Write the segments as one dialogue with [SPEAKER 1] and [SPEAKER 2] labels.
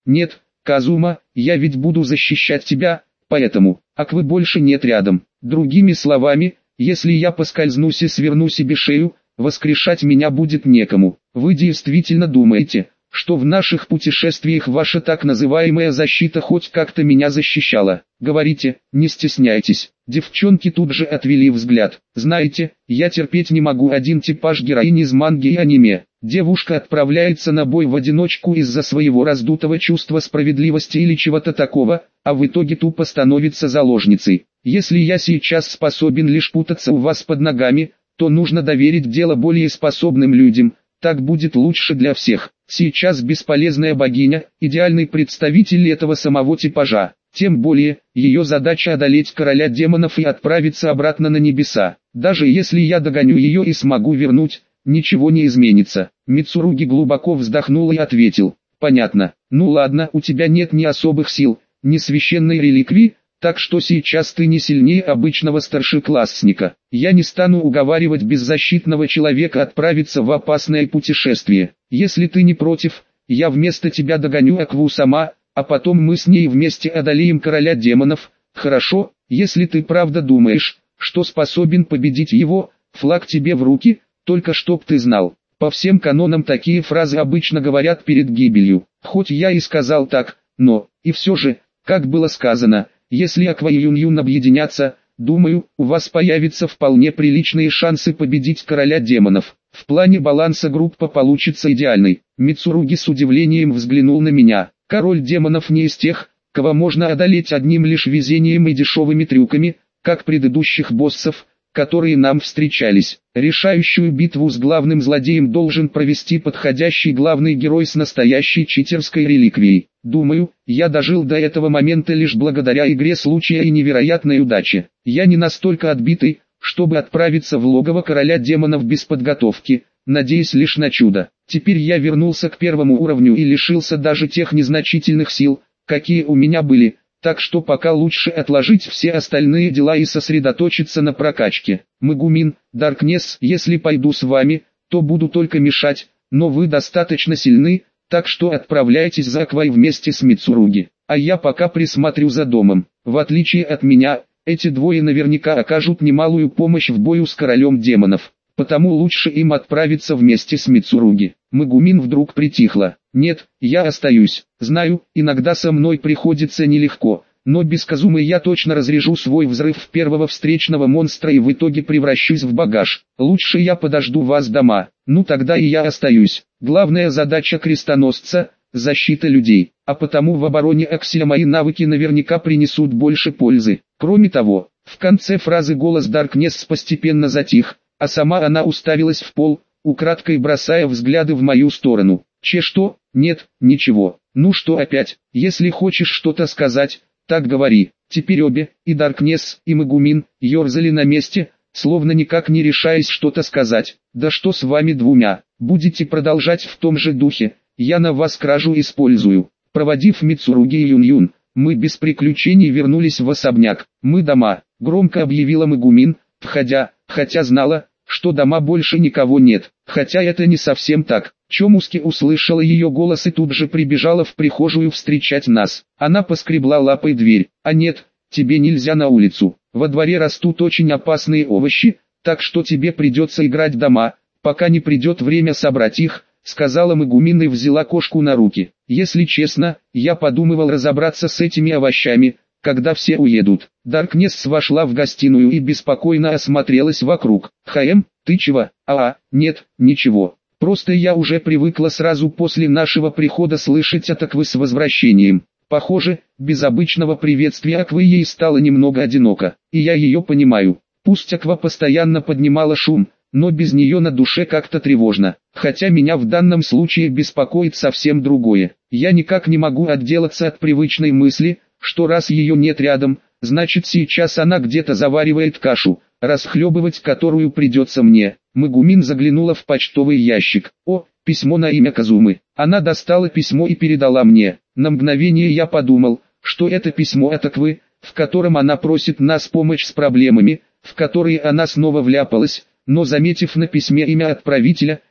[SPEAKER 1] Нет, Казума, я ведь буду защищать тебя, поэтому, Аквы больше нет рядом. Другими словами, если я поскользнусь и сверну себе шею, воскрешать меня будет некому. Вы действительно думаете, что в наших путешествиях ваша так называемая защита хоть как-то меня защищала? Говорите, не стесняйтесь. Девчонки тут же отвели взгляд. Знаете, я терпеть не могу один типаж героини из манги и аниме. Девушка отправляется на бой в одиночку из-за своего раздутого чувства справедливости или чего-то такого, а в итоге тупо становится заложницей. Если я сейчас способен лишь путаться у вас под ногами, то нужно доверить дело более способным людям, так будет лучше для всех. Сейчас бесполезная богиня, идеальный представитель этого самого типажа. Тем более, ее задача одолеть короля демонов и отправиться обратно на небеса. Даже если я догоню ее и смогу вернуть, ничего не изменится. Мицуруги глубоко вздохнул и ответил: понятно. Ну ладно, у тебя нет ни особых сил, ни священной реликвии, так что сейчас ты не сильнее обычного старшеклассника. Я не стану уговаривать беззащитного человека отправиться в опасное путешествие. Если ты не против, я вместо тебя догоню Акву сама, а потом мы с ней вместе одолеем короля демонов. Хорошо, если ты правда думаешь, что способен победить его, флаг тебе в руки, только чтоб ты знал. По всем канонам такие фразы обычно говорят перед гибелью. Хоть я и сказал так, но, и все же, как было сказано, если Аква и Юн-Юн объединятся, думаю, у вас появятся вполне приличные шансы победить короля демонов. В плане баланса группа получится идеальной. Мицуруги с удивлением взглянул на меня. Король демонов не из тех, кого можно одолеть одним лишь везением и дешевыми трюками, как предыдущих боссов, которые нам встречались. Решающую битву с главным злодеем должен провести подходящий главный герой с настоящей читерской реликвией. Думаю, я дожил до этого момента лишь благодаря игре случая и невероятной удаче. Я не настолько отбитый, чтобы отправиться в логово короля демонов без подготовки, надеясь лишь на чудо. Теперь я вернулся к первому уровню и лишился даже тех незначительных сил, какие у меня были. Так что пока лучше отложить все остальные дела и сосредоточиться на прокачке. Мегумин, Даркнесс, если пойду с вами, то буду только мешать, но вы достаточно сильны, так что отправляйтесь за Аквой вместе с Мицуруги. А я пока присмотрю за домом. В отличие от меня, эти двое наверняка окажут немалую помощь в бою с королем демонов. Потому лучше им отправиться вместе с Мицуруги. Мегумин вдруг притихла. Нет, я остаюсь. Знаю, иногда со мной приходится нелегко, но без Казумы я точно разрежу свой взрыв в первого встречного монстра и в итоге превращусь в багаж. Лучше я подожду вас дома. Ну тогда и я остаюсь. Главная задача крестоносца – защита людей. А потому в обороне Акселя мои навыки наверняка принесут больше пользы. Кроме того, в конце фразы голос Даркнесс постепенно затих, а сама она уставилась в пол, украдкой бросая взгляды в мою сторону. Что? Нет, ничего. Ну что опять? Если хочешь что-то сказать, так говори. Теперь обе, и Даркнесс, и Мегумин, ерзали на месте, словно никак не решаясь что-то сказать. Да что с вами двумя? Будете продолжать в том же духе, я на вас кражу использую. Проводив Мицуруги и Юн-Юн, мы без приключений вернулись в особняк. Мы дома, громко объявила Мегумин, входя, хотя знала, что дома больше никого нет. Хотя это не совсем так. Чомуски услышала ее голос и тут же прибежала в прихожую встречать нас. Она поскребла лапой дверь. А нет, тебе нельзя на улицу. Во дворе растут очень опасные овощи, так что тебе придется играть дома, пока не придет время собрать их, сказала Мегумин и взяла кошку на руки. Если честно, я подумывал разобраться с этими овощами, когда все уедут. Даркнесс вошла в гостиную и беспокойно осмотрелась вокруг. Ты чего? Нет, ничего. Просто я уже привыкла сразу после нашего прихода слышать от Аквы с возвращением. Похоже, без обычного приветствия Аквы ей стало немного одиноко. И я ее понимаю. Пусть Аква постоянно поднимала шум, но без нее на душе как-то тревожно. Хотя меня в данном случае беспокоит совсем другое. Я никак не могу отделаться от привычной мысли, что раз ее нет рядом, значит сейчас она где-то заваривает кашу, расхлебывать которую придется мне. Мегумин заглянула в почтовый ящик. Письмо на имя Казумы. Она достала письмо и передала мне. На мгновение я подумал, что это письмо от Аквы, в котором она просит нас помочь с проблемами, в которые она снова вляпалась, но заметив на письме имя отправителя,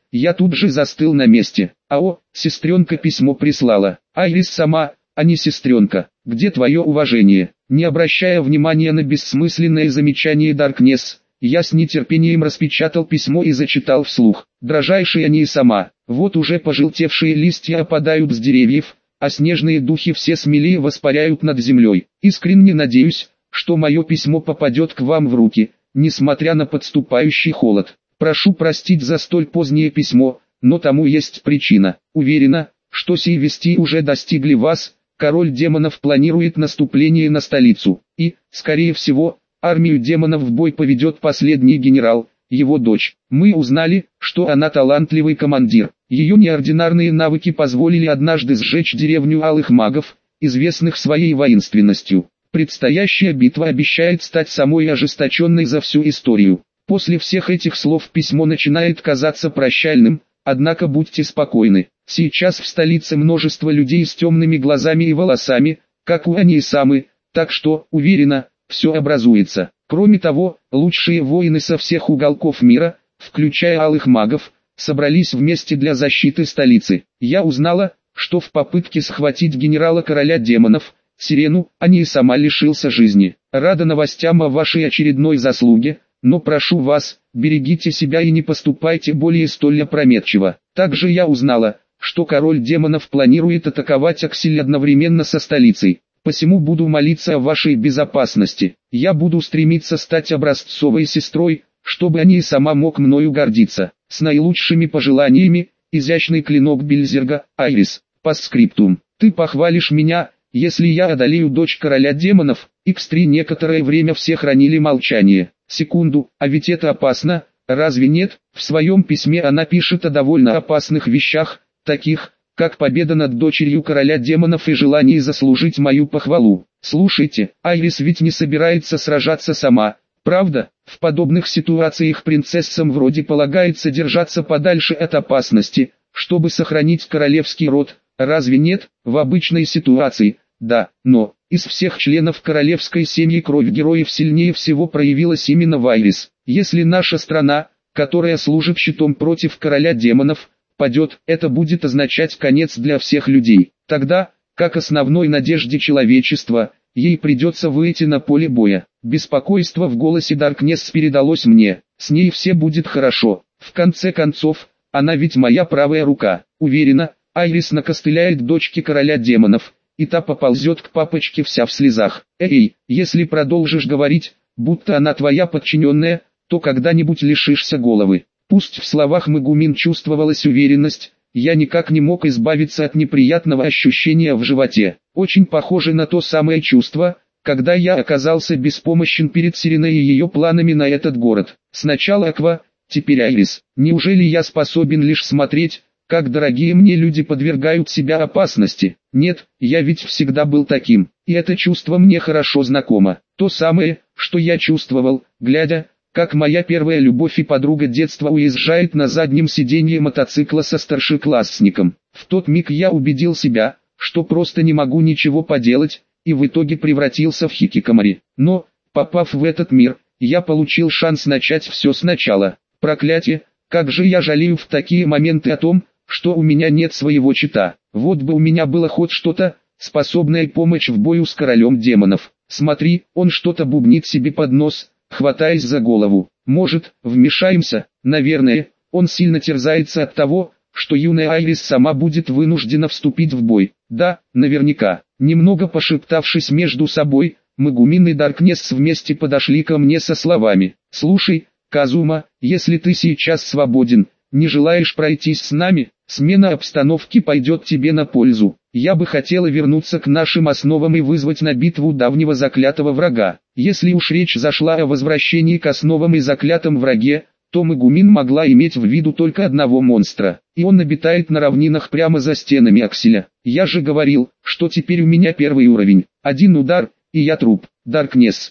[SPEAKER 1] Я тут же застыл на месте. Сестренка письмо прислала. Айрис сама, а не сестренка. Где твое уважение? Не обращая внимания на бессмысленное замечание Даркнесс, я с нетерпением распечатал письмо и зачитал вслух. Дрожайшая не сама. Вот уже пожелтевшие листья опадают с деревьев, а снежные духи все смелее воспаряют над землей. Искренне надеюсь, что мое письмо попадет к вам в руки, несмотря на подступающий холод. Прошу простить за столь позднее письмо, но тому есть причина. Уверена, что сии вести уже достигли вас. Король демонов планирует наступление на столицу, и, скорее всего, армию демонов в бой поведет последний генерал, его дочь. Мы узнали, что она талантливый командир. Ее неординарные навыки позволили однажды сжечь деревню алых магов, известных своей воинственностью. Предстоящая битва обещает стать самой ожесточенной за всю историю. После всех этих слов письмо начинает казаться прощальным, однако будьте спокойны. Сейчас в столице множество людей с темными глазами и волосами, как у Анисамы, так что, уверена, все образуется. Кроме того, лучшие воины со всех уголков мира, включая алых магов, собрались вместе для защиты столицы. Я узнала, что в попытке схватить генерала короля демонов, Сирену, Анисама лишился жизни. Рада новостям о вашей очередной заслуге, но прошу вас, берегите себя и не поступайте более столь опрометчиво. Также я узнала, что король демонов планирует атаковать Аксель одновременно со столицей. Посему буду молиться о вашей безопасности. Я буду стремиться стать образцовой сестрой, чтобы Анисама мог мною гордиться. С наилучшими пожеланиями, изящный клинок Бельзерга, Айрис. Постскриптум. Ты похвалишь меня, если я одолею дочь короля демонов. X3 некоторое время все хранили молчание. Секунду, а ведь это опасно, разве нет? В своем письме она пишет о довольно опасных вещах, таких, как победа над дочерью короля демонов и желание заслужить мою похвалу. Слушайте, Айрис ведь не собирается сражаться сама, правда? В подобных ситуациях принцессам вроде полагается держаться подальше от опасности, чтобы сохранить королевский род, разве нет? В обычной ситуации, да, но из всех членов королевской семьи кровь героев сильнее всего проявилась именно в Айрис. Если наша страна, которая служит щитом против короля демонов, падет, это будет означать конец для всех людей. Тогда, как основной надежде человечества, ей придется выйти на поле боя. Беспокойство в голосе Даркнесс передалось мне. С ней все будет хорошо. В конце концов, она ведь моя правая рука. Уверена, Айрис накостыляет дочке короля демонов, и та поползет к папочке вся в слезах. Эй, если продолжишь говорить, будто она твоя подчиненная, то когда-нибудь лишишься головы. Пусть в словах Мегумин чувствовалась уверенность, я никак не мог избавиться от неприятного ощущения в животе. Очень похоже на то самое чувство, когда я оказался беспомощен перед Сиреной и ее планами на этот город. Сначала Аква, теперь Айрис. Неужели я способен лишь смотреть, как дорогие мне люди подвергают себя опасности? Нет, я ведь всегда был таким, и это чувство мне хорошо знакомо. То самое, что я чувствовал, глядя, как моя первая любовь и подруга детства уезжает на заднем сиденье мотоцикла со старшеклассником. В тот миг я убедил себя, что просто не могу ничего поделать, и в итоге превратился в хикикомори. Но, попав в этот мир, я получил шанс начать все сначала. Проклятие, как же я жалею в такие моменты о том, что у меня нет своего чита. Вот бы у меня было хоть что-то, способное помочь в бою с королем демонов. Смотри, он что-то бубнит себе под нос, хватаясь за голову. Может, вмешаемся? Наверное, он сильно терзается от того, что юная Айрис сама будет вынуждена вступить в бой. Да, наверняка. Немного пошептавшись между собой, Мегумин и Даркнесс вместе подошли ко мне со словами: «Слушай, Казума, если ты сейчас свободен, не желаешь пройтись с нами, смена обстановки пойдет тебе на пользу. Я бы хотела вернуться к нашим основам и вызвать на битву давнего заклятого врага». Если уж речь зашла о возвращении к основам и заклятом враге, то Мегумин могла иметь в виду только одного монстра, и он обитает на равнинах прямо за стенами Акселя. Я же говорил, что теперь у меня первый уровень. Один удар, и я труп. Даркнесс,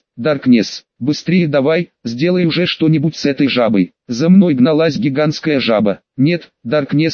[SPEAKER 1] быстрее давай, сделай уже что-нибудь с этой жабой. За мной гналась гигантская жаба. Нет, Даркнесс,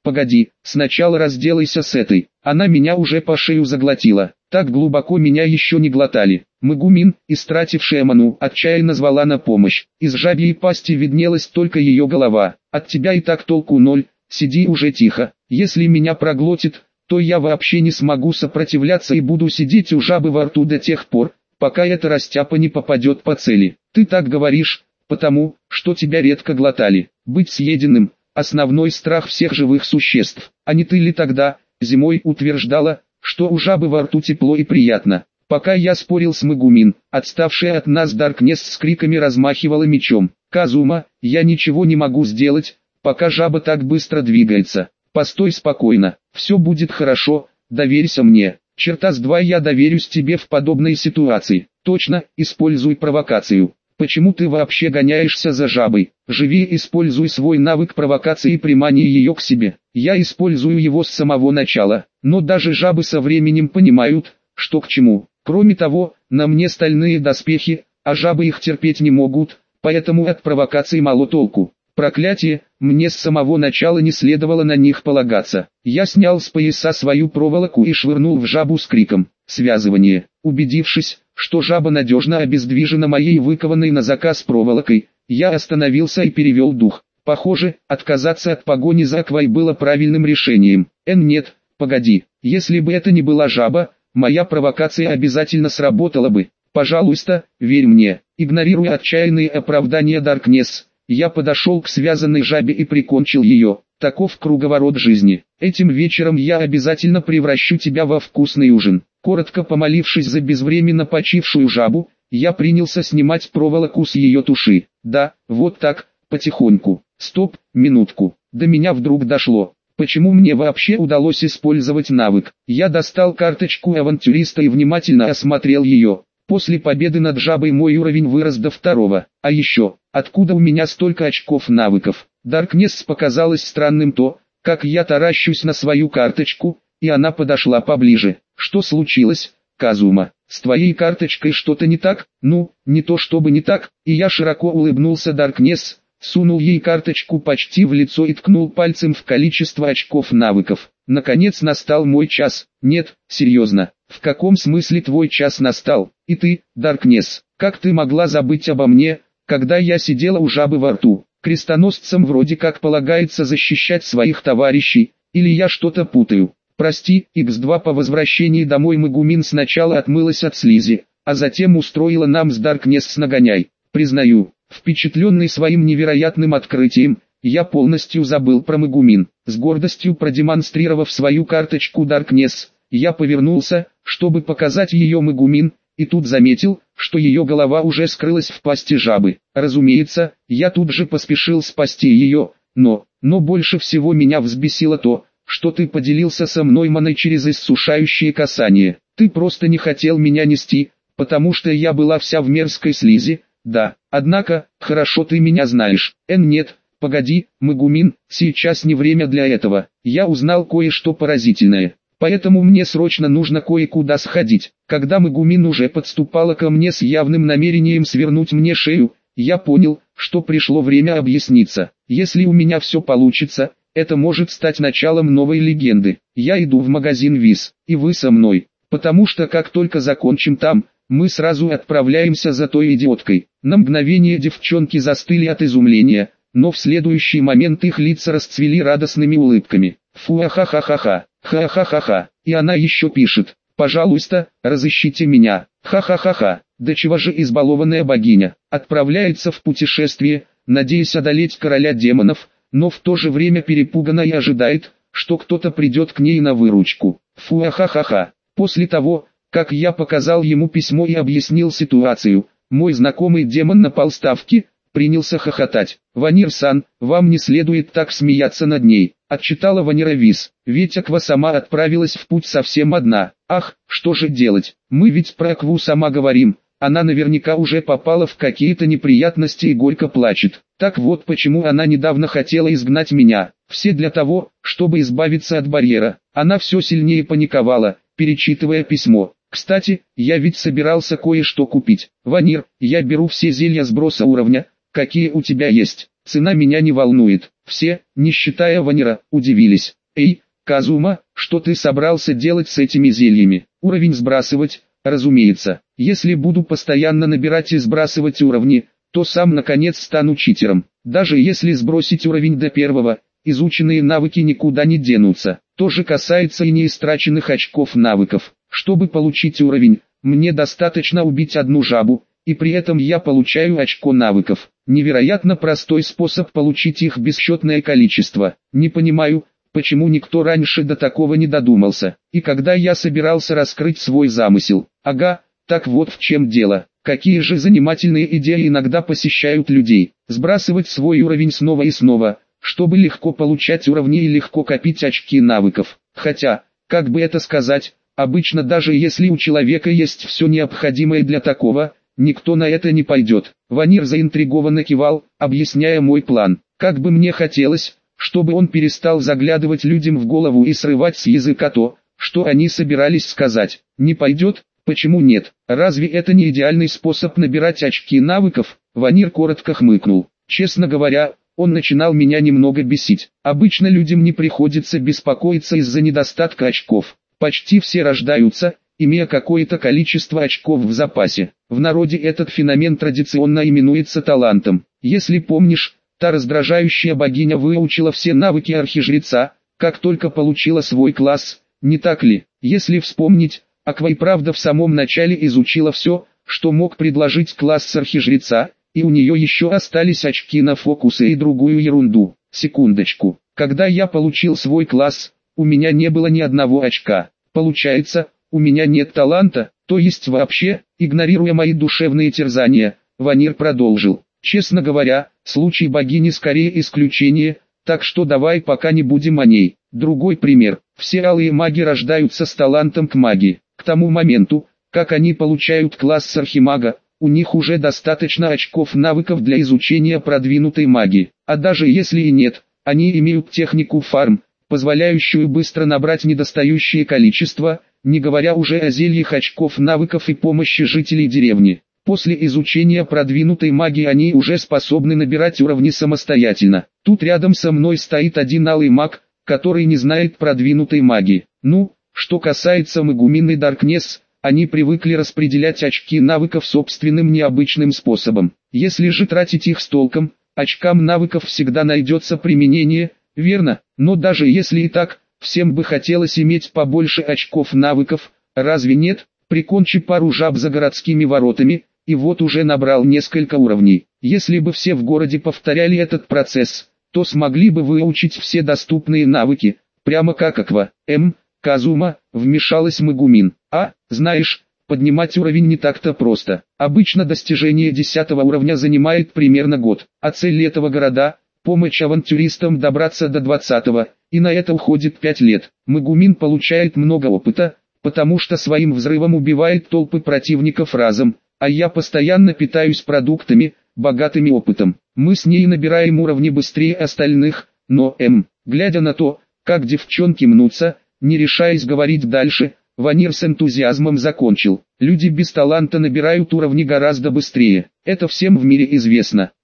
[SPEAKER 1] Погоди, сначала разделайся с этой. Она меня уже по шею заглотила. Так глубоко меня еще не глотали. Мегумин, истратившая ману, отчаянно звала на помощь. Из жабьей пасти виднелась только ее голова. От тебя и так толку ноль, сиди уже тихо. Если меня проглотит, то я вообще не смогу сопротивляться и буду сидеть у жабы во рту до тех пор, пока эта растяпа не попадет по цели. Ты так говоришь, потому, что тебя редко глотали. Быть съеденным – основной страх всех живых существ. А не ты ли тогда, зимой утверждала, что у жабы во рту тепло и приятно? Пока я спорил с Мегумин, отставшая от нас Даркнесс с криками размахивала мечом. Казума, я ничего не могу сделать, пока жаба так быстро двигается. Постой спокойно, все будет хорошо, доверься мне. Черта с два, я доверюсь тебе в подобной ситуации. Точно, используй провокацию. Почему ты вообще гоняешься за жабой? Живи, используй свой навык провокации и примани ее к себе. Я использую его с самого начала, но даже жабы со временем понимают, что к чему. Кроме того, на мне стальные доспехи, а жабы их терпеть не могут, поэтому от провокаций мало толку. Проклятие, мне с самого начала не следовало на них полагаться. Я снял с пояса свою проволоку и швырнул в жабу с криком «Связывание». Убедившись, что жаба надежно обездвижена моей выкованной на заказ проволокой, я остановился и перевел дух. Похоже, отказаться от погони за Аквой было правильным решением. Нет, погоди, если бы это не была жаба, моя провокация обязательно сработала бы. Пожалуйста, верь мне. Игнорируя отчаянные оправдания Даркнесс, я подошел к связанной жабе и прикончил ее. Таков круговорот жизни. Этим вечером я обязательно превращу тебя во вкусный ужин. Коротко помолившись за безвременно почившую жабу, я принялся снимать проволоку с ее туши. Да, вот так, потихоньку. Стоп, минутку. До меня вдруг дошло. Почему мне вообще удалось использовать навык? Я достал карточку авантюриста и внимательно осмотрел ее. После победы над жабой мой уровень вырос до 2. А еще, откуда у меня столько очков навыков? Даркнесс показалось странным то, как я таращусь на свою карточку, и она подошла поближе. Что случилось, Казума? С твоей карточкой что-то не так? Ну, не то чтобы не так, и я широко улыбнулся Даркнесс, сунул ей карточку почти в лицо и ткнул пальцем в количество очков навыков. Наконец настал мой час. Нет, серьезно, в каком смысле твой час настал? И ты, Даркнесс, как ты могла забыть обо мне, когда я сидела у жабы во рту? Крестоносцам вроде как полагается защищать своих товарищей, или я что-то путаю? Прости, Х2. По возвращении домой Мегумин сначала отмылась от слизи, а затем устроила нам с Даркнесс нагоняй. Признаю, впечатленный своим невероятным открытием, я полностью забыл про Мегумин. С гордостью продемонстрировав свою карточку Даркнесс, я повернулся, чтобы показать ее Мегумин, и тут заметил, что ее голова уже скрылась в пасти жабы. Разумеется, я тут же поспешил спасти ее, но больше всего меня взбесило то, что ты поделился со мной маной через иссушающее касание. Ты просто не хотел меня нести, потому что я была вся в мерзкой слизи. Да, однако, хорошо ты меня знаешь. Нет, погоди, Мегумин, сейчас не время для этого. Я узнал кое-что поразительное. Поэтому мне срочно нужно кое-куда сходить. Когда Мегумин уже подступала ко мне с явным намерением свернуть мне шею, я понял, что пришло время объясниться. Если у меня все получится, это может стать началом новой легенды. Я иду в магазин Виз, и вы со мной, потому что как только закончим там, мы сразу отправляемся за той идиоткой. На мгновение девчонки застыли от изумления, но в следующий момент их лица расцвели радостными улыбками. Фу-ха-ха-ха-ха, ха-ха-ха-ха, и она еще пишет: «Пожалуйста, разыщите меня». Ха-ха-ха-ха, да чего же избалованная богиня, отправляется в путешествие, надеясь одолеть короля демонов, но в то же время перепугана и ожидает, что кто-то придет к ней на выручку. Фу-ха-ха-ха. После того, как я показал ему письмо и объяснил ситуацию, мой знакомый демон на полставки принялся хохотать. «Ванир-сан, вам не следует так смеяться над ней», — отчитала Ванира Виз, «ведь Аква сама отправилась в путь совсем одна». «Ах, что же делать, мы ведь про Акву сама говорим, она наверняка уже попала в какие-то неприятности и горько плачет. Так вот почему она недавно хотела изгнать меня, все для того, чтобы избавиться от барьера». Она все сильнее паниковала, перечитывая письмо. «Кстати, я ведь собирался кое-что купить. Ванир, я беру все зелья сброса уровня, какие у тебя есть. цена меня не волнует. Все, не считая Ванира, удивились. Эй, Казума, что ты собрался делать с этими зельями? Уровень сбрасывать, разумеется. Если буду постоянно набирать и сбрасывать уровни, то сам наконец стану читером. Даже если сбросить уровень до первого, изученные навыки никуда не денутся. То же касается и неистраченных очков навыков. Чтобы получить уровень, мне достаточно убить одну жабу, и при этом я получаю очко навыков. Невероятно простой способ получить их бесчетное количество. Не понимаю, почему никто раньше до такого не додумался. И когда я собирался раскрыть свой замысел. Ага, так вот в чем дело. Какие же занимательные идеи иногда посещают людей. Сбрасывать свой уровень снова и снова, чтобы легко получать уровни и легко копить очки навыков. Хотя, как бы это сказать, обычно даже если у человека есть все необходимое для такого, никто на это не пойдет. Ванир заинтригованно кивал, объясняя мой план. Как бы мне хотелось, чтобы он перестал заглядывать людям в голову и срывать с языка то, что они собирались сказать. Не пойдет? Почему нет? Разве это не идеальный способ набирать очки навыков? Ванир коротко хмыкнул. Честно говоря, он начинал меня немного бесить. Обычно людям не приходится беспокоиться из-за недостатка очков. Почти все рождаются, имея какое-то количество очков в запасе. В народе этот феномен традиционно именуется талантом. Если помнишь, та раздражающая богиня выучила все навыки архижреца, как только получила свой класс, не так ли? Если вспомнить, Аква и правда в самом начале изучила все, что мог предложить класс архижреца, и у нее еще остались очки на фокусы и другую ерунду. Секундочку, когда я получил свой класс, у меня не было ни одного очка. Получается, у меня нет таланта, то есть вообще, игнорируя мои душевные терзания, Ванир продолжил. Честно говоря, случай богини скорее исключение, так что давай пока не будем о ней. Другой пример. Все алые маги рождаются с талантом к магии. К тому моменту, как они получают класс архимага, у них уже достаточно очков навыков для изучения продвинутой магии. А даже если и нет, они имеют технику фарм, позволяющую быстро набрать недостающее количество, не говоря уже о зельях очков навыков и помощи жителей деревни. После изучения продвинутой магии они уже способны набирать уровни самостоятельно. Тут рядом со мной стоит один алый маг, который не знает продвинутой магии. Ну, что касается Мегумин и Даркнесс, они привыкли распределять очки навыков собственным необычным способом. Если же тратить их с толком, очкам навыков всегда найдется применение, верно? Но даже если и так, всем бы хотелось иметь побольше очков навыков, разве нет? Прикончи пару жаб за городскими воротами, и вот уже набрал несколько уровней. Если бы все в городе повторяли этот процесс, то смогли бы выучить все доступные навыки, прямо как Аква. Казума, вмешалась Мегумин. Знаешь, поднимать уровень не так-то просто. Обычно достижение 10 уровня занимает примерно год, а цель этого города – помочь авантюристам добраться до 20-го, и на это уходит 5 лет. Мегумин получает много опыта, потому что своим взрывом убивает толпы противников разом, а я постоянно питаюсь продуктами, богатыми опытом. Мы с ней набираем уровни быстрее остальных, но глядя на то, как девчонки мнутся, не решаясь говорить дальше, Ванир с энтузиазмом закончил. Люди без таланта набирают уровни гораздо быстрее. Это всем в мире известно.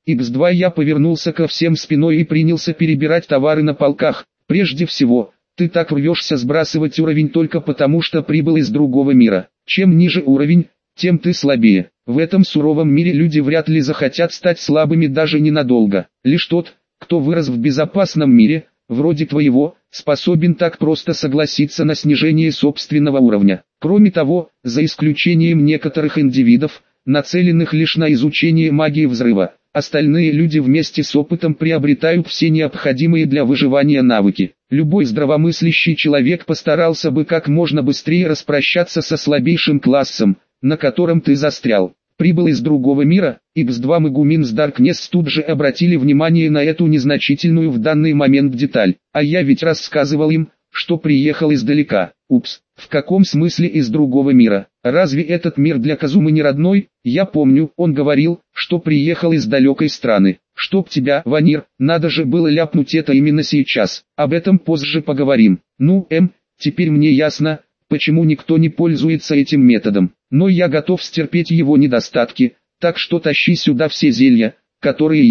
[SPEAKER 1] Х2 я повернулся ко всем спиной и принялся перебирать товары на полках. Прежде всего, ты так рвешься сбрасывать уровень только потому, что прибыл из другого мира. Чем ниже уровень, тем ты слабее. В этом суровом мире люди вряд ли захотят стать слабыми даже ненадолго. Лишь тот, кто вырос в безопасном мире, вроде твоего, способен так просто согласиться на снижение собственного уровня. Кроме того, за исключением некоторых индивидов, нацеленных лишь на изучение магии взрыва, остальные люди вместе с опытом приобретают все необходимые для выживания навыки. Любой здравомыслящий человек постарался бы как можно быстрее распрощаться со слабейшим классом, на котором ты застрял. Прибыл из другого мира, X2 Мегумин с Даркнесс тут же обратили внимание на эту незначительную в данный момент деталь. А я ведь рассказывал им, что приехал издалека. Упс, в каком смысле из другого мира? Разве этот мир для Казумы не родной? Я помню, он говорил, что приехал из далекой страны. Чтоб тебя, Ванир, надо же было ляпнуть это именно сейчас. Об этом позже поговорим. Ну, теперь мне ясно, почему никто не пользуется этим методом. Но я готов стерпеть его недостатки, так что тащи сюда все зелья, которые есть.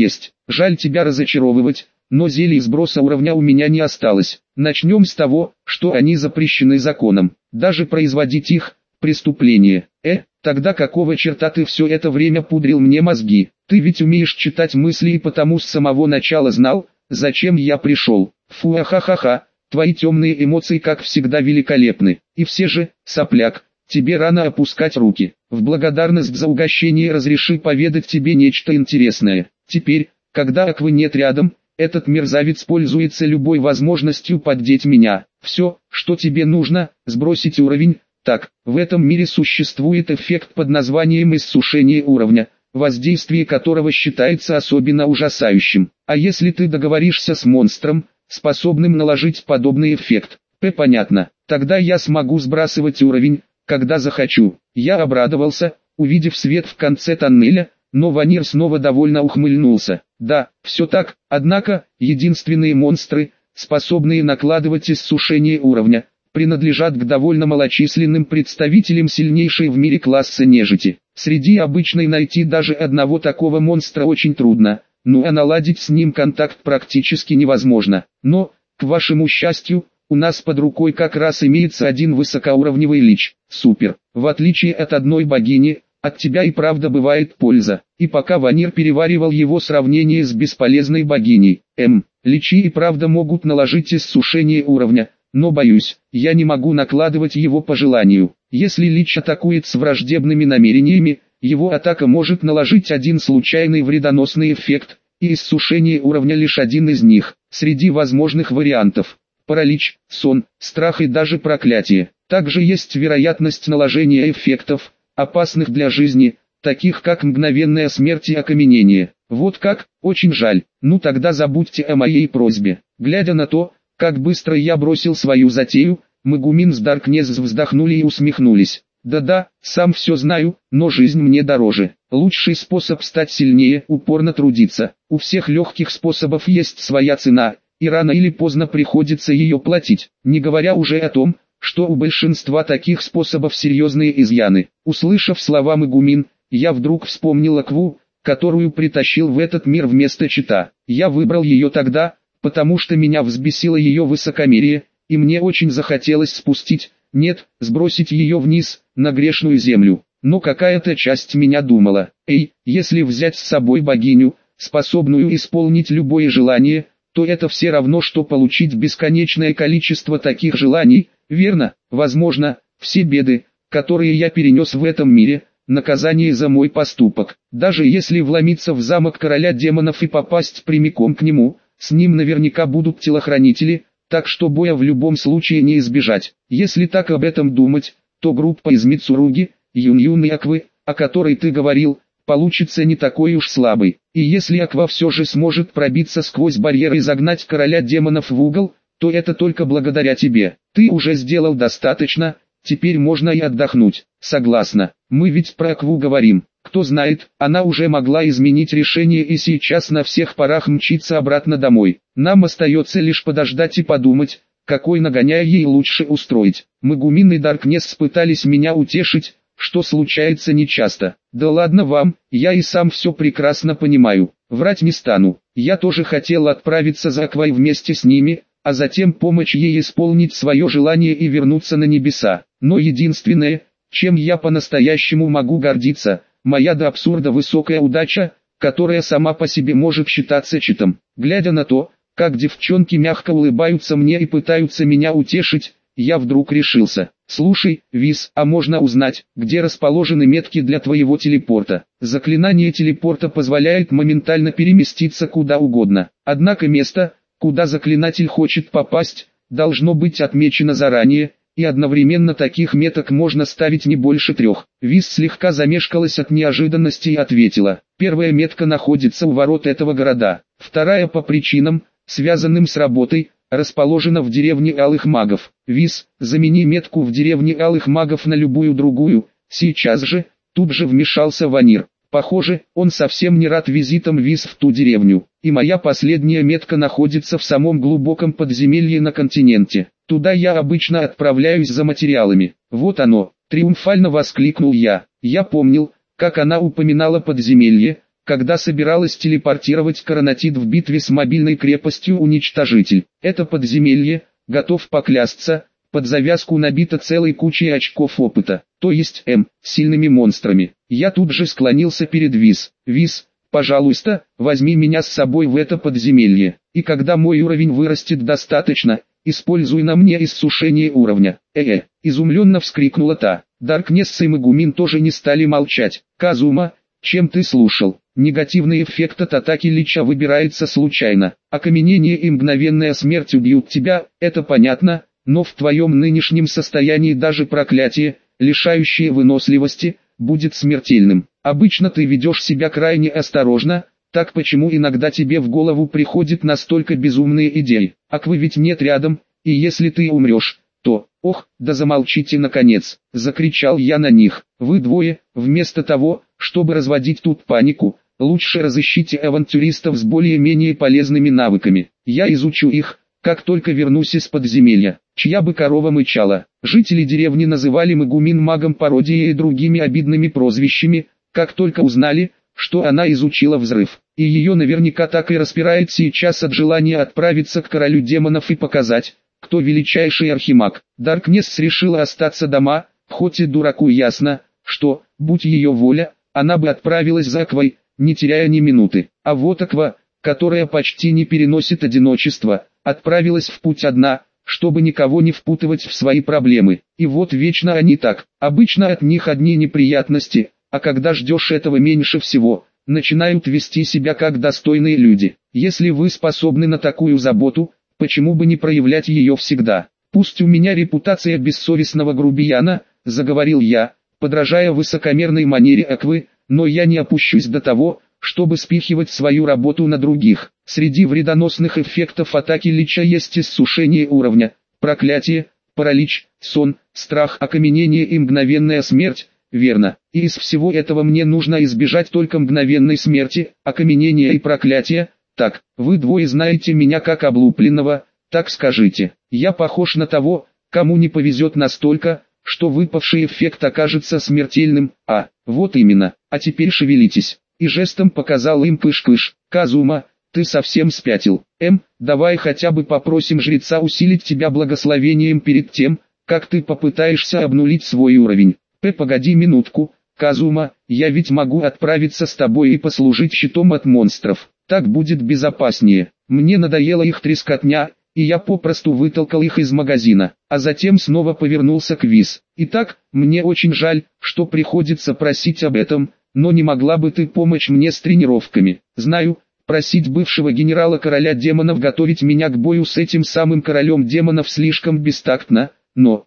[SPEAKER 1] жаль тебя разочаровывать, но зелий сброса уровня у меня не осталось. Начнем с того, что они запрещены законом. Даже производить их – преступление. Тогда какого черта ты все это время пудрил мне мозги? Ты ведь умеешь читать мысли и потому с самого начала знал, зачем я пришел. Фу, ахахаха, твои темные эмоции как всегда великолепны. И все же, сопляк, тебе рано опускать руки. В благодарность за угощение разреши поведать тебе нечто интересное. Теперь, когда Аквы нет рядом, этот мерзавец пользуется любой возможностью поддеть меня. Все, что тебе нужно, сбросить уровень. Так, в этом мире существует эффект под названием иссушение уровня, воздействие которого считается особенно ужасающим. А если ты договоришься с монстром, способным наложить подобный эффект? Понятно. Тогда я смогу сбрасывать уровень, когда захочу. Я обрадовался, увидев свет в конце тоннеля, но Ванир снова довольно ухмыльнулся. Да, все так, однако, единственные монстры, способные накладывать иссушение уровня, принадлежат к довольно малочисленным представителям сильнейшей в мире класса нежити. Среди обычной найти даже одного такого монстра очень трудно, ну а наладить с ним контакт практически невозможно. Но, к вашему счастью, у нас под рукой как раз имеется один высокоуровневый лич. Супер. В отличие от одной богини, от тебя и правда бывает польза. И пока Ванир переваривал его сравнение с бесполезной богиней, личи и правда могут наложить иссушение уровня, но боюсь, я не могу накладывать его по желанию. Если лич атакует с враждебными намерениями, его атака может наложить один случайный вредоносный эффект, и иссушение уровня лишь один из них. Среди возможных вариантов: паралич, сон, страх и даже проклятие. Также есть вероятность наложения эффектов, опасных для жизни, таких как мгновенная смерть и окаменение. Вот как, очень жаль. Ну тогда забудьте о моей просьбе. Глядя на то, как быстро я бросил свою затею, Магумин с Даркнесс вздохнули и усмехнулись. Да-да, сам все знаю, но жизнь мне дороже. Лучший способ стать сильнее – упорно трудиться. У всех легких способов есть своя цена, и рано или поздно приходится ее платить. Не говоря уже о том, что у большинства таких способов серьезные изъяны. Услышав слова Магумин, я вдруг вспомнил Акву, которую притащил в этот мир вместо Чита. Я выбрал ее тогда, потому что меня взбесило ее высокомерие, и мне очень захотелось сбросить ее вниз, на грешную землю. Но какая-то часть меня думала: если взять с собой богиню, способную исполнить любое желание, то это все равно, что получить бесконечное количество таких желаний, верно? Возможно, все беды, которые я перенес в этом мире, наказание за мой поступок. Даже если вломиться в замок короля демонов и попасть прямиком к нему, с ним наверняка будут телохранители, так что боя в любом случае не избежать. Если так об этом думать, то группа из Мицуруги, Юн-Юн и Аквы, о которой ты говорил, получится не такой уж слабой. И если Аква все же сможет пробиться сквозь барьер и загнать короля демонов в угол, то это только благодаря тебе. Ты уже сделал достаточно, теперь можно и отдохнуть. Согласна, мы ведь про Акву говорим. Кто знает, она уже могла изменить решение и сейчас на всех парах мчится обратно домой. Нам остается лишь подождать и подумать, какой нагоняй ей лучше устроить. Магумин и Даркнесс пытались меня утешить, что случается нечасто. Да ладно вам, я и сам все прекрасно понимаю. Врать не стану. Я тоже хотел отправиться за Аквой вместе с ними, а затем помочь ей исполнить свое желание и вернуться на небеса. Но единственное, чем я по-настоящему могу гордиться, моя до абсурда высокая удача, которая сама по себе может считаться читом. Глядя на то, как девчонки мягко улыбаются мне и пытаются меня утешить, я вдруг решился. Слушай, Виз, а можно узнать, где расположены метки для твоего телепорта? Заклинание телепорта позволяет моментально переместиться куда угодно. Однако место, куда заклинатель хочет попасть, должно быть отмечено заранее, и одновременно таких меток можно ставить не больше 3. Виз слегка замешкалась от неожиданности и ответила: первая метка находится у ворот этого города, вторая по причинам, связанным с работой, расположена в деревне Алых Магов. Виз, замени метку в деревне Алых Магов на любую другую, сейчас же. Тут же вмешался Ванир. Похоже, он совсем не рад визитам Виз в ту деревню. И моя последняя метка находится в самом глубоком подземелье на континенте. Туда я обычно отправляюсь за материалами. Вот оно, триумфально воскликнул я. Я помнил, как она упоминала подземелье, когда собиралась телепортировать Коронатид в битве с мобильной крепостью Уничтожитель. Это подземелье, готов поклясться, под завязку набито целой кучей очков опыта, то есть сильными монстрами. Я тут же склонился перед Виз. Виз, пожалуйста, возьми меня с собой в это подземелье, и когда мой уровень вырастет достаточно, используй на мне иссушение уровня. Изумленно вскрикнула та. Даркнесс и Мегумин тоже не стали молчать. Казума, чем ты слушал? Негативный эффект от атаки Лича выбирается случайно. Окаменение и мгновенная смерть убьют тебя, это понятно, но в твоем нынешнем состоянии даже проклятие, лишающее выносливости, будет смертельным. Обычно ты ведешь себя крайне осторожно, так почему иногда тебе в голову приходят настолько безумные идеи? Аквы ведь нет рядом, и если ты умрешь, то... «Ох, да замолчите наконец!» – закричал я на них. «Вы двое, вместо того, чтобы разводить тут панику, лучше разыщите авантюристов с более-менее полезными навыками. Я изучу их, как только вернусь из подземелья». Чья бы корова мычала. Жители деревни называли Мегумин магом пародией и другими обидными прозвищами, как только узнали, что она изучила взрыв. И ее наверняка так и распирает сейчас от желания отправиться к королю демонов и показать, кто величайший архимаг. Даркнесс решила остаться дома, хоть и дураку ясно, что, будь ее воля, она бы отправилась за Аквой, не теряя ни минуты. А вот Аква, которая почти не переносит одиночество, отправилась в путь одна, чтобы никого не впутывать в свои проблемы. И вот вечно они так. Обычно от них одни неприятности, а когда ждешь этого меньше всего, начинают вести себя как достойные люди. Если вы способны на такую заботу, почему бы не проявлять ее всегда? Пусть у меня репутация бессовестного грубияна, заговорил я, подражая высокомерной манере Аквы, но я не опущусь до того, чтобы спихивать свою работу на других. Среди вредоносных эффектов атаки Лича есть иссушение уровня, проклятие, паралич, сон, страх, окаменение и мгновенная смерть, верно. И из всего этого мне нужно избежать только мгновенной смерти, окаменения и проклятия. Так, вы двое знаете меня как облупленного, так скажите, я похож на того, кому не повезет настолько, что выпавший эффект окажется смертельным? Вот именно, а теперь шевелитесь. И жестом показал им пыш-пыш. Казума, ты совсем спятил. Давай хотя бы попросим жреца усилить тебя благословением перед тем, как ты попытаешься обнулить свой уровень. Погоди минутку, Казума, я ведь могу отправиться с тобой и послужить щитом от монстров. Так будет безопаснее. Мне надоела их трескотня, и я попросту вытолкал их из магазина, а затем снова повернулся к Виз. Итак, мне очень жаль, что приходится просить об этом, но не могла бы ты помочь мне с тренировками? Знаю, просить бывшего генерала короля демонов готовить меня к бою с этим самым королем демонов слишком бестактно, но,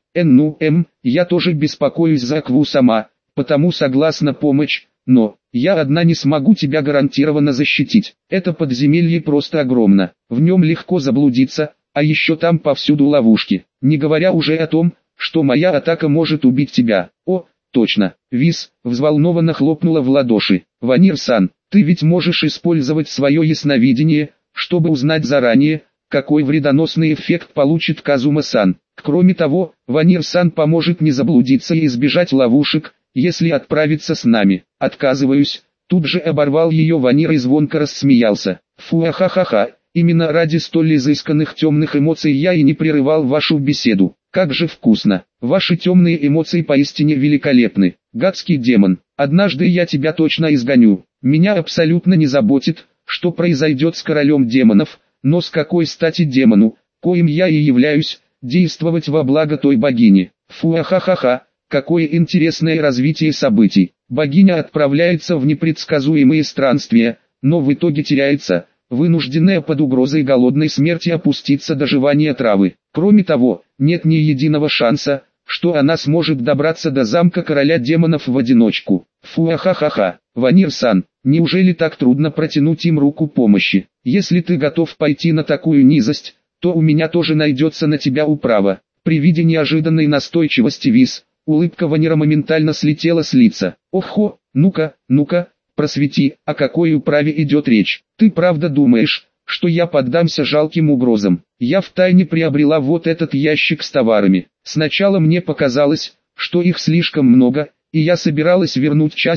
[SPEAKER 1] я тоже беспокоюсь за Акву сама, потому согласна помочь. Но, я одна не смогу тебя гарантированно защитить. Это подземелье просто огромно, в нем легко заблудиться, а еще там повсюду ловушки. Не говоря уже о том, что моя атака может убить тебя. О, точно. Виз взволнованно хлопнула в ладоши. Ванир-сан, ты ведь можешь использовать свое ясновидение, чтобы узнать заранее, какой вредоносный эффект получит Казума-сан. Кроме того, Ванир-сан поможет не заблудиться и избежать ловушек, если отправиться с нами. Отказываюсь. Тут же оборвал ее Ванир и звонко рассмеялся. Фу-ахахаха, именно ради столь изысканных темных эмоций я и не прерывал вашу беседу. Как же вкусно. Ваши темные эмоции поистине великолепны. Гадский демон, однажды я тебя точно изгоню. Меня абсолютно не заботит, что произойдет с королем демонов, но с какой стати демону, коим я и являюсь, действовать во благо той богини. Фу-ахахаха. Какое интересное развитие событий. Богиня отправляется в непредсказуемые странствия, но в итоге теряется, вынужденная под угрозой голодной смерти опуститься до жевания травы. Кроме того, нет ни единого шанса, что она сможет добраться до замка короля демонов в одиночку. Фу-ахахаха, Ванир-сан, неужели так трудно протянуть им руку помощи? Если ты готов пойти на такую низость, то у меня тоже найдется на тебя управа. При виде неожиданной настойчивости Виз, улыбка Ванира моментально слетела с лица. Охо, ну-ка, просвети, о какой управе идет речь. Ты правда думаешь, что я поддамся жалким угрозам? Я втайне приобрела вот этот ящик с товарами. Сначала мне показалось, что их слишком много, и я собиралась вернуть часть,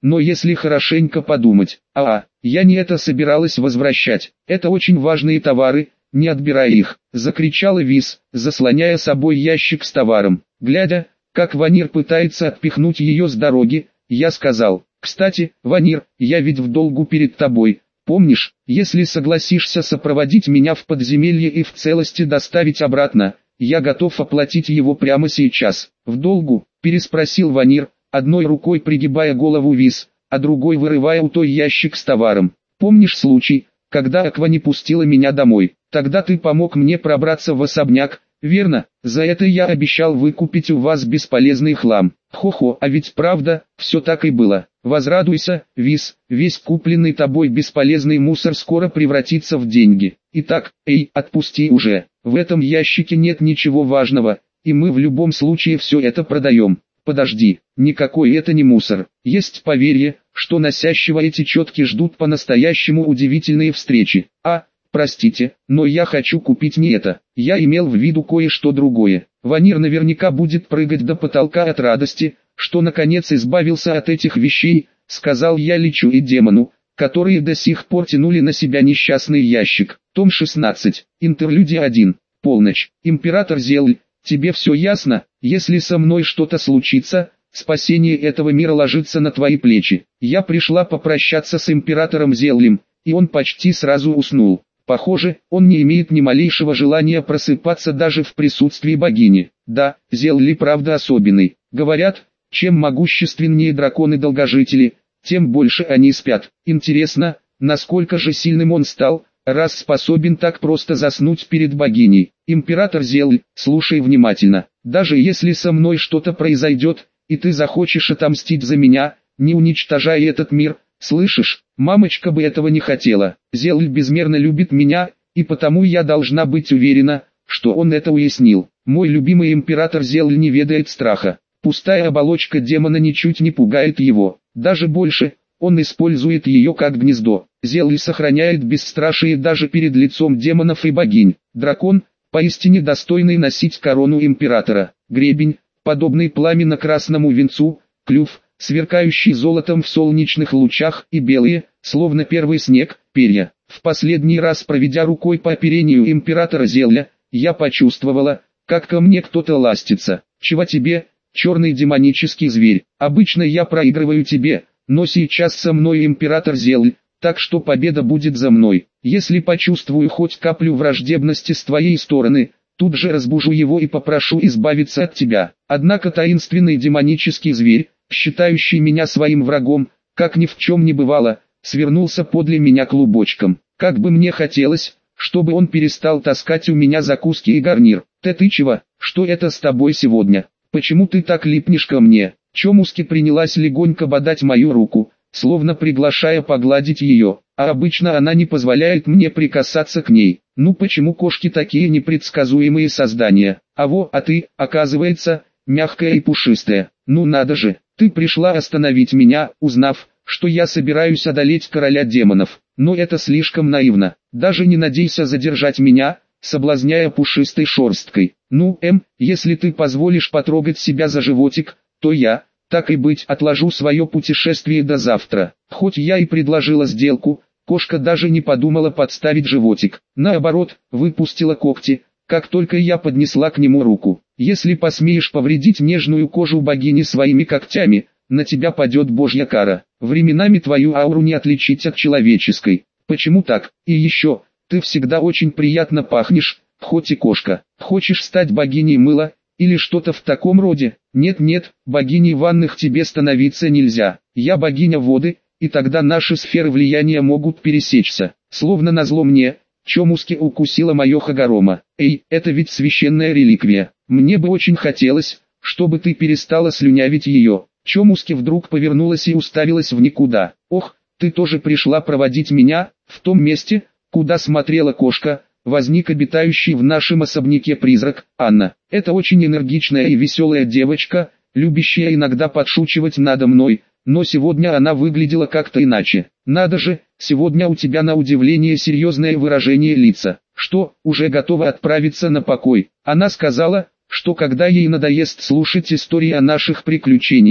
[SPEAKER 1] но если хорошенько подумать, я не это собиралась возвращать, это очень важные товары, не отбирай их, закричала Вис, заслоняя собой ящик с товаром. Глядя, как Ванир пытается отпихнуть ее с дороги, я сказал: «Кстати, Ванир, я ведь в долгу перед тобой. Помнишь, если согласишься сопроводить меня в подземелье и в целости доставить обратно, я готов оплатить его прямо сейчас». «В долгу?» – переспросил Ванир, одной рукой пригибая голову Вис, а другой вырывая у той ящик с товаром. «Помнишь случай, когда Аква не пустила меня домой? Тогда ты помог мне пробраться в особняк, верно? За это я обещал выкупить у вас бесполезный хлам». «Хо-хо, а ведь правда, все так и было. Возрадуйся, Вис, весь купленный тобой бесполезный мусор скоро превратится в деньги. Итак, отпусти уже, в этом ящике нет ничего важного, и мы в любом случае все это продаем». «Подожди, никакой это не мусор. Есть поверье, что носящего эти четки ждут по-настоящему удивительные встречи. Простите, но я хочу купить не это. Я имел в виду кое-что другое». Ванир наверняка будет прыгать до потолка от радости, что наконец избавился от этих вещей, сказал я Личу и демону, которые до сих пор тянули на себя несчастный ящик. Том 16, интерлюдия 1, полночь. Император Зелль, тебе все ясно? Если со мной что-то случится, спасение этого мира ложится на твои плечи. Я пришла попрощаться с императором Зеллем, и он почти сразу уснул. Похоже, он не имеет ни малейшего желания просыпаться даже в присутствии богини. Да, Зелли правда особенный. Говорят, чем могущественнее драконы-долгожители, тем больше они спят. Интересно, насколько же сильным он стал, раз способен так просто заснуть перед богиней. Император Зелль, слушай внимательно. Даже если со мной что-то произойдет, и ты захочешь отомстить за меня, не уничтожай этот мир, слышишь? Мамочка бы этого не хотела. Зелль безмерно любит меня, и потому я должна быть уверена, что он это уяснил. Мой любимый император Зелль не ведает страха. Пустая оболочка демона ничуть не пугает его. Даже больше, он использует ее как гнездо. Зелль сохраняет бесстрашие даже перед лицом демонов и богинь. Дракон, поистине достойный носить корону императора. Гребень, подобный пламенно-красному венцу, клюв, сверкающий золотом в солнечных лучах, и белые, словно первый снег, перья. В последний раз проведя рукой по оперению императора Зелля, я почувствовала, как ко мне кто-то ластится. «Чего тебе, черный демонический зверь? Обычно я проигрываю тебе, но сейчас со мной император Зелль, так что победа будет за мной. Если почувствую хоть каплю враждебности с твоей стороны, тут же разбужу его и попрошу избавиться от тебя». Однако таинственный демонический зверь, считающий меня своим врагом, как ни в чем не бывало, свернулся подле меня клубочком. Как бы мне хотелось, чтобы он перестал таскать у меня закуски и гарнир. «Ты чего? Что это с тобой сегодня? Почему ты так липнешь ко мне?» Чомуски принялась легонько бодать мою руку, словно приглашая погладить ее, а обычно она не позволяет мне прикасаться к ней. Ну почему кошки такие непредсказуемые создания? А ты, оказывается, мягкая и пушистая. Ну надо же, ты пришла остановить меня, узнав, что я собираюсь одолеть короля демонов. Но это слишком наивно. Даже не надейся задержать меня, соблазняя пушистой шерсткой. Ну, если ты позволишь потрогать себя за животик, то я, так и быть, отложу свое путешествие до завтра. Хоть я и предложила сделку, кошка даже не подумала подставить животик. Наоборот, выпустила когти, как только я поднесла к нему руку. «Если посмеешь повредить нежную кожу богини своими когтями, на тебя падет божья кара. Временами твою ауру не отличить от человеческой. Почему так? И еще, ты всегда очень приятно пахнешь, хоть и кошка. Хочешь стать богиней мыла, или что-то в таком роде?» «Нет, богиней ванных тебе становиться нельзя. Я богиня воды, и тогда наши сферы влияния могут пересечься. Словно назло мне, Чомуски укусила мое Хагорома. Это ведь священная реликвия. Мне бы очень хотелось, чтобы ты перестала слюнявить ее». Чомуски вдруг повернулась и уставилась в никуда. «Ох, ты тоже пришла проводить меня?» В том месте, куда смотрела кошка, возник обитающий в нашем особняке призрак, Анна. Это очень энергичная и веселая девочка, любящая иногда подшучивать надо мной, но сегодня она выглядела как-то иначе. «Надо же, сегодня у тебя на удивление серьезное выражение лица. Что, уже готова отправиться на покой?» Она сказала, что когда ей надоест слушать истории о наших приключениях,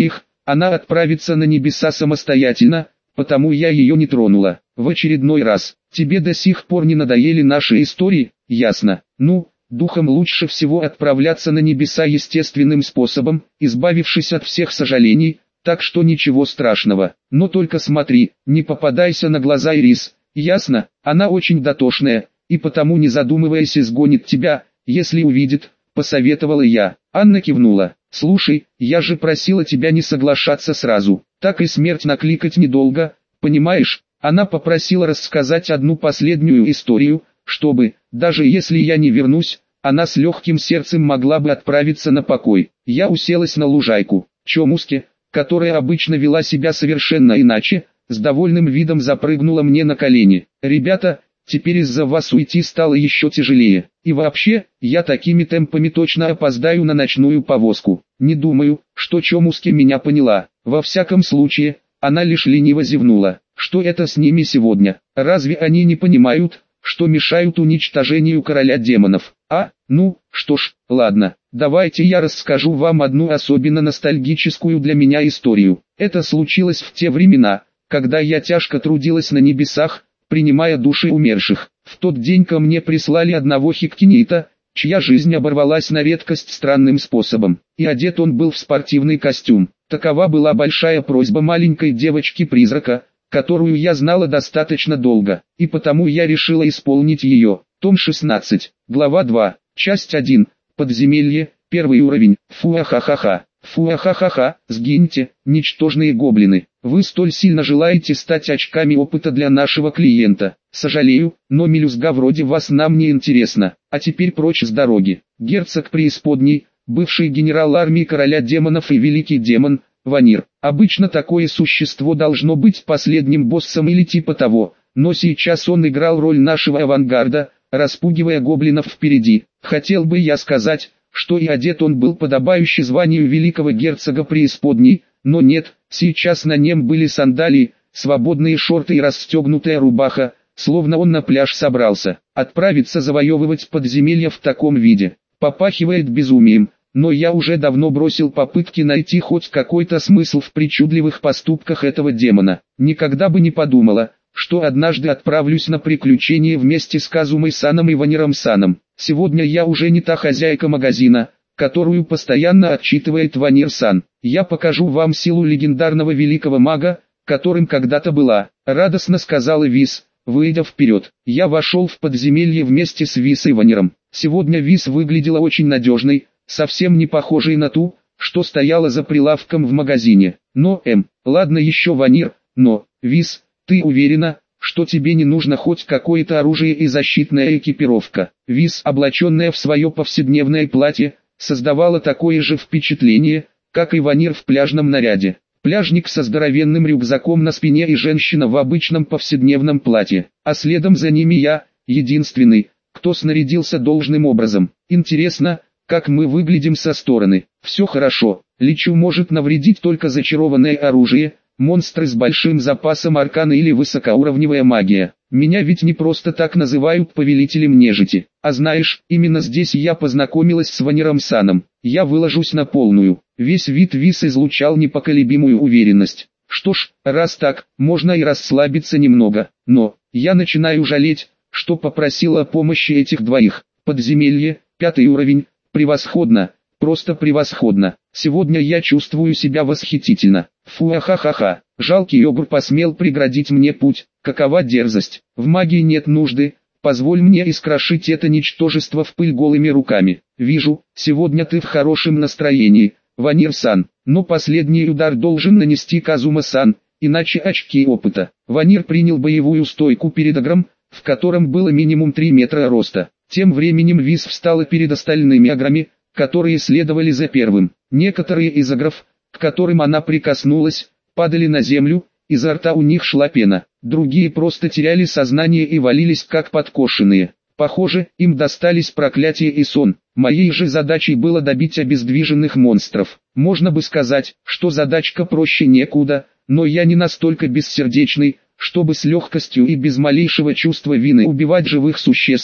[SPEAKER 1] она отправится на небеса самостоятельно, потому я ее не тронула. В очередной раз, тебе до сих пор не надоели наши истории, ясно? Ну, духом лучше всего отправляться на небеса естественным способом, избавившись от всех сожалений, так что ничего страшного. Но только смотри, не попадайся на глаза Ирис, ясно? Она очень дотошная, и потому не задумываясь изгонит тебя, если увидит, посоветовала я. Анна кивнула. Слушай, я же просила тебя не соглашаться сразу, так и смерть накликать недолго, понимаешь? Она попросила рассказать одну последнюю историю, чтобы, даже если я не вернусь, она с легким сердцем могла бы отправиться на покой. Я уселась на лужайку. Чомуске, которая обычно вела себя совершенно иначе, с довольным видом запрыгнула мне на колени. «Ребята, теперь из-за вас уйти стало еще тяжелее. И вообще, я такими темпами точно опоздаю на ночную повозку. Не думаю, что Чомуске меня поняла. Во всяком случае, она лишь лениво зевнула. Что это с ними сегодня? Разве они не понимают, что мешают уничтожению короля демонов? Ну, что ж, ладно, давайте я расскажу вам одну особенно ностальгическую для меня историю. Это случилось в те времена, когда я тяжко трудилась на небесах, принимая души умерших. В тот день ко мне прислали одного хиккенита, чья жизнь оборвалась на редкость странным способом, и одет он был в спортивный костюм. Такова была большая просьба маленькой девочки-призрака, которую я знала достаточно долго, и потому я решила исполнить ее. Том 16, глава 2, часть 1, подземелье, первый уровень. Фуахахаха, фуахахаха, сгиньте, ничтожные гоблины. Вы столь сильно желаете стать очками опыта для нашего клиента. Сожалею, но мелюзга вроде вас нам не интересна. А теперь прочь с дороги. Герцог преисподней, бывший генерал армии короля демонов и великий демон, Ванир. Обычно такое существо должно быть последним боссом или типа того, но сейчас он играл роль нашего авангарда, распугивая гоблинов впереди. Хотел бы я сказать, что и одет он был подобающе званию великого герцога преисподней, но нет, сейчас на нем были сандалии, свободные шорты и расстегнутая рубаха, словно он на пляж собрался. Отправиться завоевывать подземелья в таком виде попахивает безумием, но я уже давно бросил попытки найти хоть какой-то смысл в причудливых поступках этого демона. Никогда бы не подумала, что однажды отправлюсь на приключение вместе с Казумой-саном и Ваниром-саном. Сегодня я уже не та хозяйка магазина, которую постоянно отчитывает Ванир-сан. Я покажу вам силу легендарного великого мага, которым когда-то была, радостно сказала Вис, выйдя вперед. Я вошел в подземелье вместе с Вис и Ваниром. Сегодня Вис выглядела очень надежной, совсем не похожей на ту, что стояла за прилавком в магазине. Ладно еще Ванир, но, Вис, ты уверена, что тебе не нужно хоть какое-то оружие и защитная экипировка? Вис, облаченная в свое повседневное платье, создавала такое же впечатление, как и Ванир в пляжном наряде. Пляжник со здоровенным рюкзаком на спине и женщина в обычном повседневном платье, а следом за ними я, единственный, кто снарядился должным образом. Интересно, как мы выглядим со стороны. Все хорошо, Личу может навредить только зачарованное оружие, монстры с большим запасом аркана или высокоуровневая магия. Меня ведь не просто так называют повелителем нежити. А знаешь, именно здесь я познакомилась с Ваниром-саном. Я выложусь на полную. Весь вид Вис излучал непоколебимую уверенность. Что ж, раз так, можно и расслабиться немного. Но, я начинаю жалеть, что попросила о помощи этих двоих. Подземелье, 5 уровень, превосходно, просто превосходно. Сегодня я чувствую себя восхитительно. Фуахахаха, жалкий огр посмел преградить мне путь, какова дерзость. В магии нет нужды, позволь мне искрошить это ничтожество в пыль голыми руками. Вижу, сегодня ты в хорошем настроении, Ванир-сан, но последний удар должен нанести Казума-сан, иначе очки опыта. Ванир принял боевую стойку перед огром, в котором было минимум 3 метра роста. Тем временем Вис встала перед остальными ограми, которые следовали за первым. Некоторые из огров, к которым она прикоснулась, падали на землю, изо рта у них шла пена. Другие просто теряли сознание и валились как подкошенные. Похоже, им достались проклятие и сон. Моей же задачей было добить обездвиженных монстров. Можно бы сказать, что задачка проще некуда, но я не настолько бессердечный, чтобы с легкостью и без малейшего чувства вины убивать живых существ,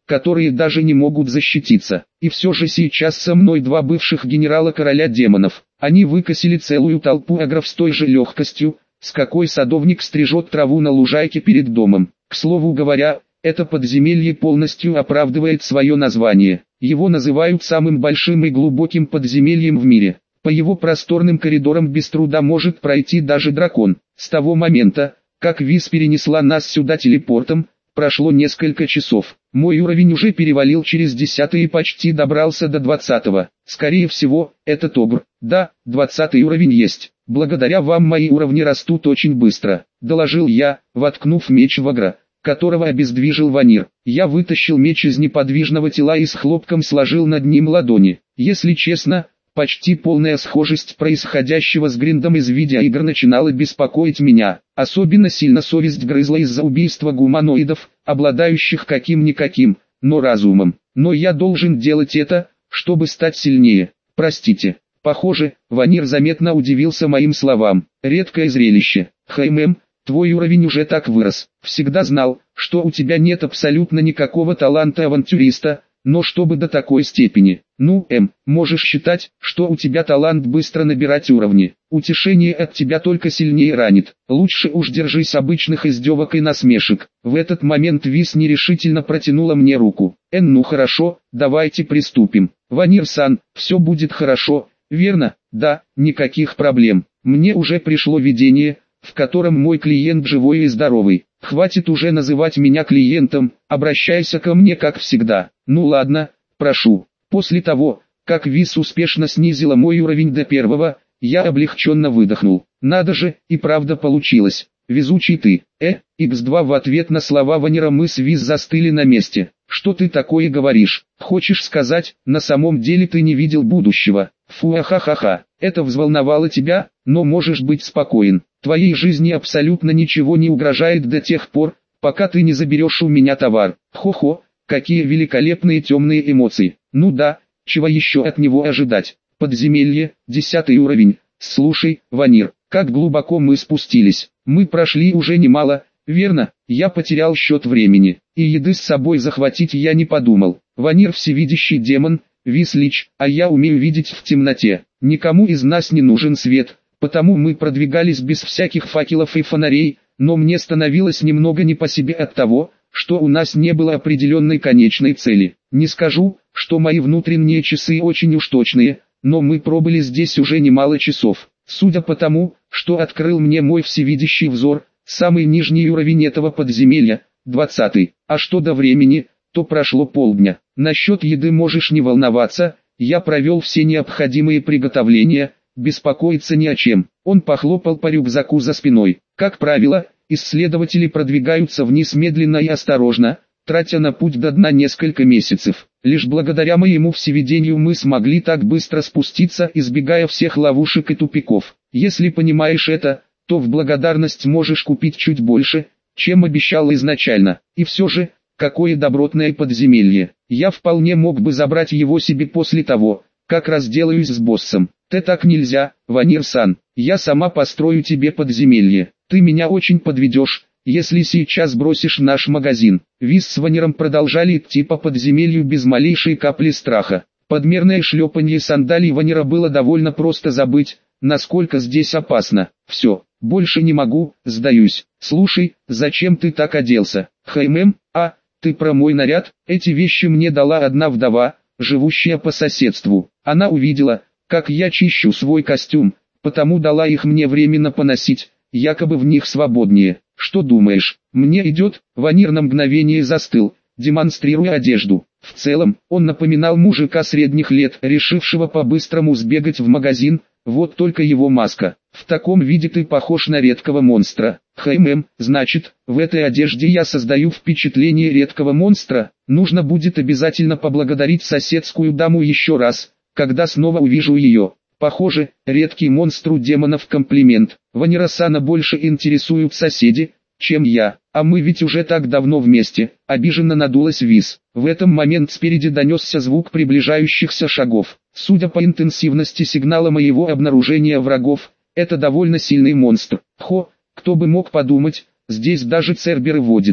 [SPEAKER 1] которые даже не могут защититься. И все же сейчас со мной два бывших генерала короля демонов. Они выкосили целую толпу агров с той же легкостью, с какой садовник стрижет траву на лужайке перед домом. К слову говоря, это подземелье полностью оправдывает свое название. Его называют самым большим и глубоким подземельем в мире. По его просторным коридорам без труда может пройти даже дракон. С того момента, как Виз перенесла нас сюда телепортом, прошло несколько часов. Мой уровень уже перевалил через 10-й и почти добрался до 20-го. Скорее всего, это Тобр. Да, 20-й уровень есть. Благодаря вам мои уровни растут очень быстро, доложил я, воткнув меч в агра, которого обездвижил Ванир. Я вытащил меч из неподвижного тела и с хлопком сложил над ним ладони. Если честно, почти полная схожесть происходящего с гриндом из видеоигр начинала беспокоить меня. Особенно сильно совесть грызла из-за убийства гуманоидов, обладающих каким-никаким, но разумом. Но я должен делать это, чтобы стать сильнее. Простите. Похоже, Ванир заметно удивился моим словам. Редкое зрелище. Твой уровень уже так вырос. Всегда знал, что у тебя нет абсолютно никакого таланта авантюриста, но чтобы до такой степени. Можешь считать, что у тебя талант быстро набирать уровни. Утешение от тебя только сильнее ранит. Лучше уж держись обычных издевок и насмешек. В этот момент Виз нерешительно протянула мне руку. Хорошо, давайте приступим. Ванир-сан, все будет хорошо, верно? Да, никаких проблем. Мне уже пришло видение, в котором мой клиент живой и здоровый. Хватит уже называть меня клиентом, обращайся ко мне как всегда. Ну ладно, прошу. После того, как Виз успешно снизила мой уровень до 1-го, я облегченно выдохнул. Надо же, и правда получилось. Везучий ты. Х2 в ответ на слова Ванира мы с Виз застыли на месте. Что ты такое говоришь? Хочешь сказать, на самом деле ты не видел будущего? Фу-ахахаха. Это взволновало тебя, но можешь быть спокоен. Твоей жизни абсолютно ничего не угрожает до тех пор, пока ты не заберешь у меня товар. Хо-хо, какие великолепные темные эмоции. Ну да, чего еще от него ожидать? Подземелье, 10-й уровень. Слушай, Ванир, как глубоко мы спустились. Мы прошли уже немало, верно? Я потерял счет времени, и еды с собой захватить я не подумал. Ванир всевидящий демон, Виз лич, а я умею видеть в темноте. Никому из нас не нужен свет, потому мы продвигались без всяких факелов и фонарей, но мне становилось немного не по себе от того, что у нас не было определенной конечной цели. Не скажу, что мои внутренние часы очень уж точные, но мы пробыли здесь уже немало часов. Судя по тому, что открыл мне мой всевидящий взор, самый нижний уровень этого подземелья, 20-й. А что до времени, то прошло полдня. Насчет еды можешь не волноваться, я провел все необходимые приготовления, беспокоиться ни о чем. Он похлопал по рюкзаку за спиной. Как правило, исследователи продвигаются вниз медленно и осторожно, тратя на путь до дна несколько месяцев. Лишь благодаря моему всевидению мы смогли так быстро спуститься, избегая всех ловушек и тупиков. Если понимаешь это, то в благодарность можешь купить чуть больше, чем обещал изначально. И все же, какое добротное подземелье. Я вполне мог бы забрать его себе после того, как разделаюсь с боссом. Ты так нельзя, Ванир-сан. Я сама построю тебе подземелье. Ты меня очень подведешь, если сейчас бросишь наш магазин. Виз с Ваниром продолжали идти по подземелью без малейшей капли страха. Подмерное шлепанье сандалий Ванира было довольно просто забыть, насколько здесь опасно. Все, больше не могу, сдаюсь. Слушай, зачем ты так оделся? Ты про мой наряд? Эти вещи мне дала одна вдова, живущая по соседству. Она увидела, как я чищу свой костюм, потому дала их мне временно поносить, якобы в них свободнее. Что думаешь, мне идет? Ванир на мгновение застыл, демонстрируя одежду. В целом, он напоминал мужика средних лет, решившего по-быстрому сбегать в магазин, вот только его маска. В таком виде ты похож на редкого монстра. Значит, в этой одежде я создаю впечатление редкого монстра. Нужно будет обязательно поблагодарить соседскую даму еще раз, когда снова увижу ее. Похоже, редкий монстру демонов комплимент. Ванира-сана больше интересуют соседи, чем я. А мы ведь уже так давно вместе. Обиженно надулась Виз. В этом момент спереди донесся звук приближающихся шагов. Судя по интенсивности сигнала моего обнаружения врагов, это довольно сильный монстр. Кто бы мог подумать, здесь даже церберы водятся.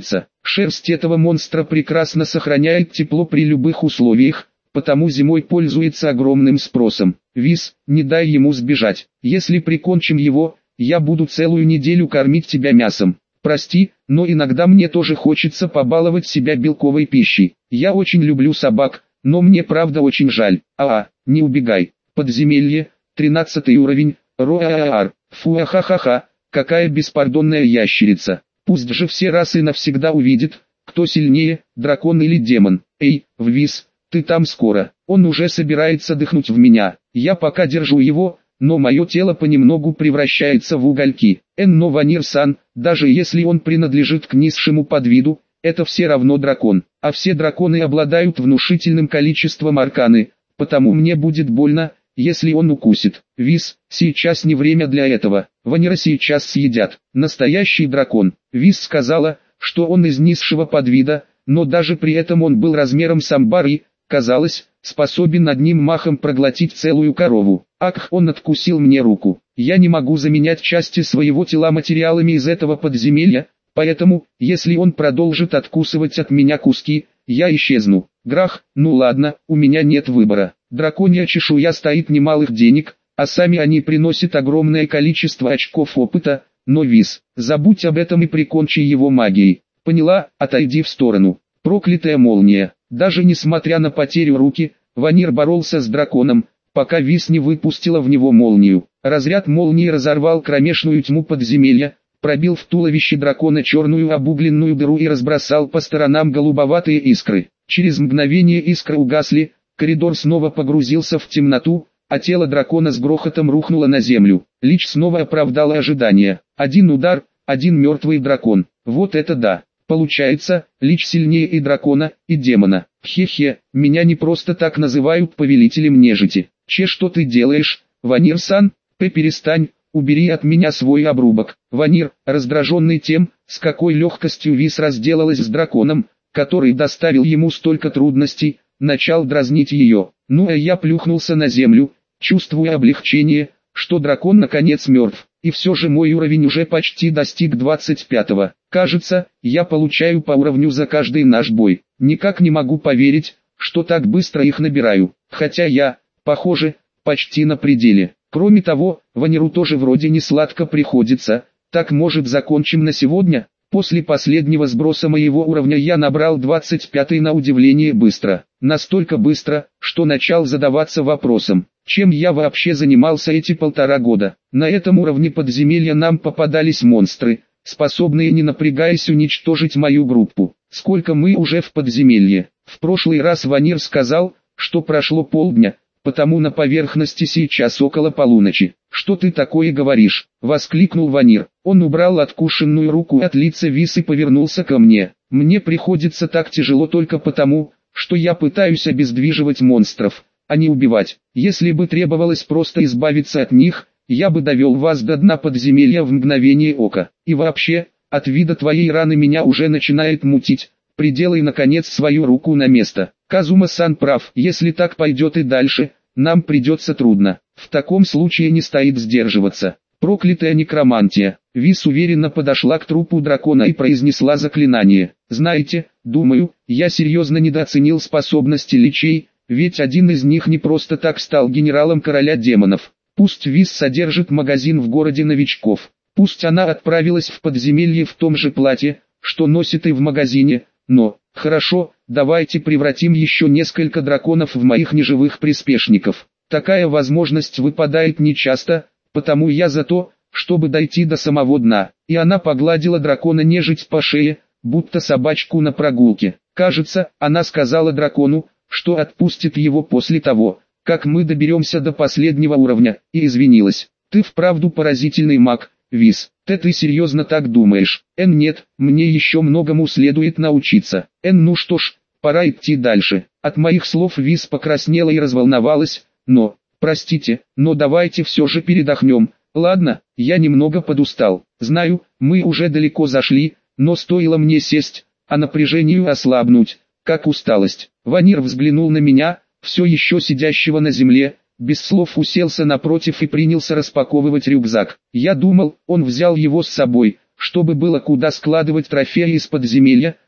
[SPEAKER 1] Шерсть этого монстра прекрасно сохраняет тепло при любых условиях, потому зимой пользуется огромным спросом. Виз, не дай ему сбежать. Если прикончим его, я буду целую неделю кормить тебя мясом. Прости, но иногда мне тоже хочется побаловать себя белковой пищей. Я очень люблю собак, но мне правда очень жаль. Не убегай. Подземелье, 13 уровень, Роар. Фуахахаха, какая беспардонная ящерица. Пусть же все расы навсегда увидят, кто сильнее, дракон или демон. Эй, Виз, ты там скоро. Он уже собирается дыхнуть в меня. Я пока держу его, но мое тело понемногу превращается в угольки. Но Ванир-сан, даже если он принадлежит к низшему подвиду, это все равно дракон. А все драконы обладают внушительным количеством арканы, потому мне будет больно, если он укусит. Виз, сейчас не время для этого. Ванира сейчас съедят. Настоящий дракон. Виз сказала, что он из низшего подвида, но даже при этом он был размером с амбар и, казалось, способен одним махом проглотить целую корову. Ах, он откусил мне руку. Я не могу заменять части своего тела материалами из этого подземелья, поэтому, если он продолжит откусывать от меня куски, я исчезну. Грах, ну ладно, у меня нет выбора. Драконья чешуя стоит немалых денег, а сами они приносят огромное количество очков опыта, но Виз, забудь об этом и прикончи его магией. Поняла, отойди в сторону. Проклятая молния. Даже несмотря на потерю руки, Ванир боролся с драконом, пока Виз не выпустила в него молнию. Разряд молнии разорвал кромешную тьму подземелья, пробил в туловище дракона черную обугленную дыру и разбросал по сторонам голубоватые искры. Через мгновение искры угасли, коридор снова погрузился в темноту, а тело дракона с грохотом рухнуло на землю. Лич снова оправдала ожидания. Один удар, один мертвый дракон. Вот это да! Получается, Лич сильнее и дракона, и демона. Хе-хе, меня не просто так называют повелителем нежити. Что ты делаешь, Ванир-сан? Перестань, убери от меня свой обрубок. Ванир, раздраженный тем, с какой легкостью Виз разделалась с драконом, который доставил ему столько трудностей, начал дразнить ее. Ну а я плюхнулся на землю, чувствуя облегчение, что дракон наконец мертв. И все же мой уровень уже почти достиг 25-го. Кажется, я получаю по уровню за каждый наш бой. Никак не могу поверить, что так быстро их набираю. Хотя я, похоже, почти на пределе. Кроме того, Ваниру тоже вроде не сладко приходится. Так может закончим на сегодня? После последнего сброса моего уровня я набрал 25-й на удивление быстро. Настолько быстро, что начал задаваться вопросом, чем я вообще занимался эти 1,5 года. На этом уровне подземелья нам попадались монстры, способные не напрягаясь уничтожить мою группу. Сколько мы уже в подземелье? В прошлый раз Ванир сказал, что прошло полдня, потому на поверхности сейчас около полуночи. «Что ты такое говоришь?» — воскликнул Ванир. Он убрал откушенную руку от лица Виз и повернулся ко мне. «Мне приходится так тяжело только потому, что я пытаюсь обездвиживать монстров, а не убивать. Если бы требовалось просто избавиться от них, я бы довел вас до дна подземелья в мгновение ока. И вообще, от вида твоей раны меня уже начинает мутить. Приделай наконец свою руку на место». Казума-сан прав, если так пойдет и дальше, нам придется трудно. В таком случае не стоит сдерживаться. Проклятая некромантия. Виз уверенно подошла к трупу дракона и произнесла заклинание. Знаете, думаю, я серьезно недооценил способности личей, ведь один из них не просто так стал генералом короля демонов. Пусть Виз содержит магазин в городе новичков. Пусть она отправилась в подземелье в том же платье, что носит и в магазине, но... Хорошо, давайте превратим еще несколько драконов в моих неживых приспешников. Такая возможность выпадает нечасто, потому я за то, чтобы дойти до самого дна. И она погладила дракона нежить по шее, будто собачку на прогулке. Кажется, она сказала дракону, что отпустит его после того, как мы доберемся до последнего уровня, и извинилась. Ты вправду поразительный маг, Виз. Ты серьезно так думаешь? Нет, мне еще многому следует научиться. Ну что ж, пора идти дальше. От моих слов Виз покраснела и разволновалась, но, простите, но давайте все же передохнем. Ладно, я немного подустал. Знаю, мы уже далеко зашли, но стоило мне сесть, а напряжению ослабнуть, как усталость. Ванир взглянул на меня, все еще сидящего на земле, без слов уселся напротив и принялся распаковывать рюкзак. Я думал, он взял его с собой, чтобы было куда складывать трофеи из подземелья,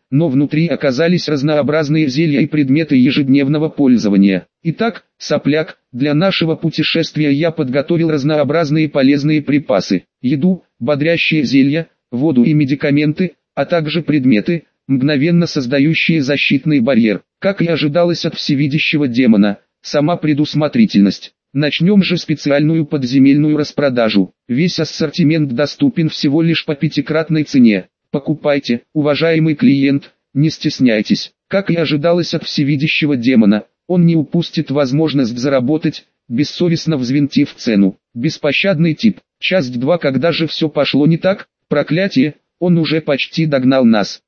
[SPEAKER 1] но внутри оказались разнообразные зелья и предметы ежедневного пользования. Итак, сопляк, для нашего путешествия я подготовил разнообразные полезные припасы, еду, бодрящие зелья, воду и медикаменты, а также предметы, мгновенно создающие защитный барьер. Как и ожидалось от всевидящего демона, сама предусмотрительность. Начнем же специальную подземельную распродажу. Весь ассортимент доступен всего лишь по 5-кратной цене. Покупайте, уважаемый клиент, не стесняйтесь. Как и ожидалось от всевидящего демона, он не упустит возможность заработать, бессовестно взвинтив цену. Беспощадный тип. Часть 2. Когда же все пошло не так? Проклятие, он уже почти догнал нас.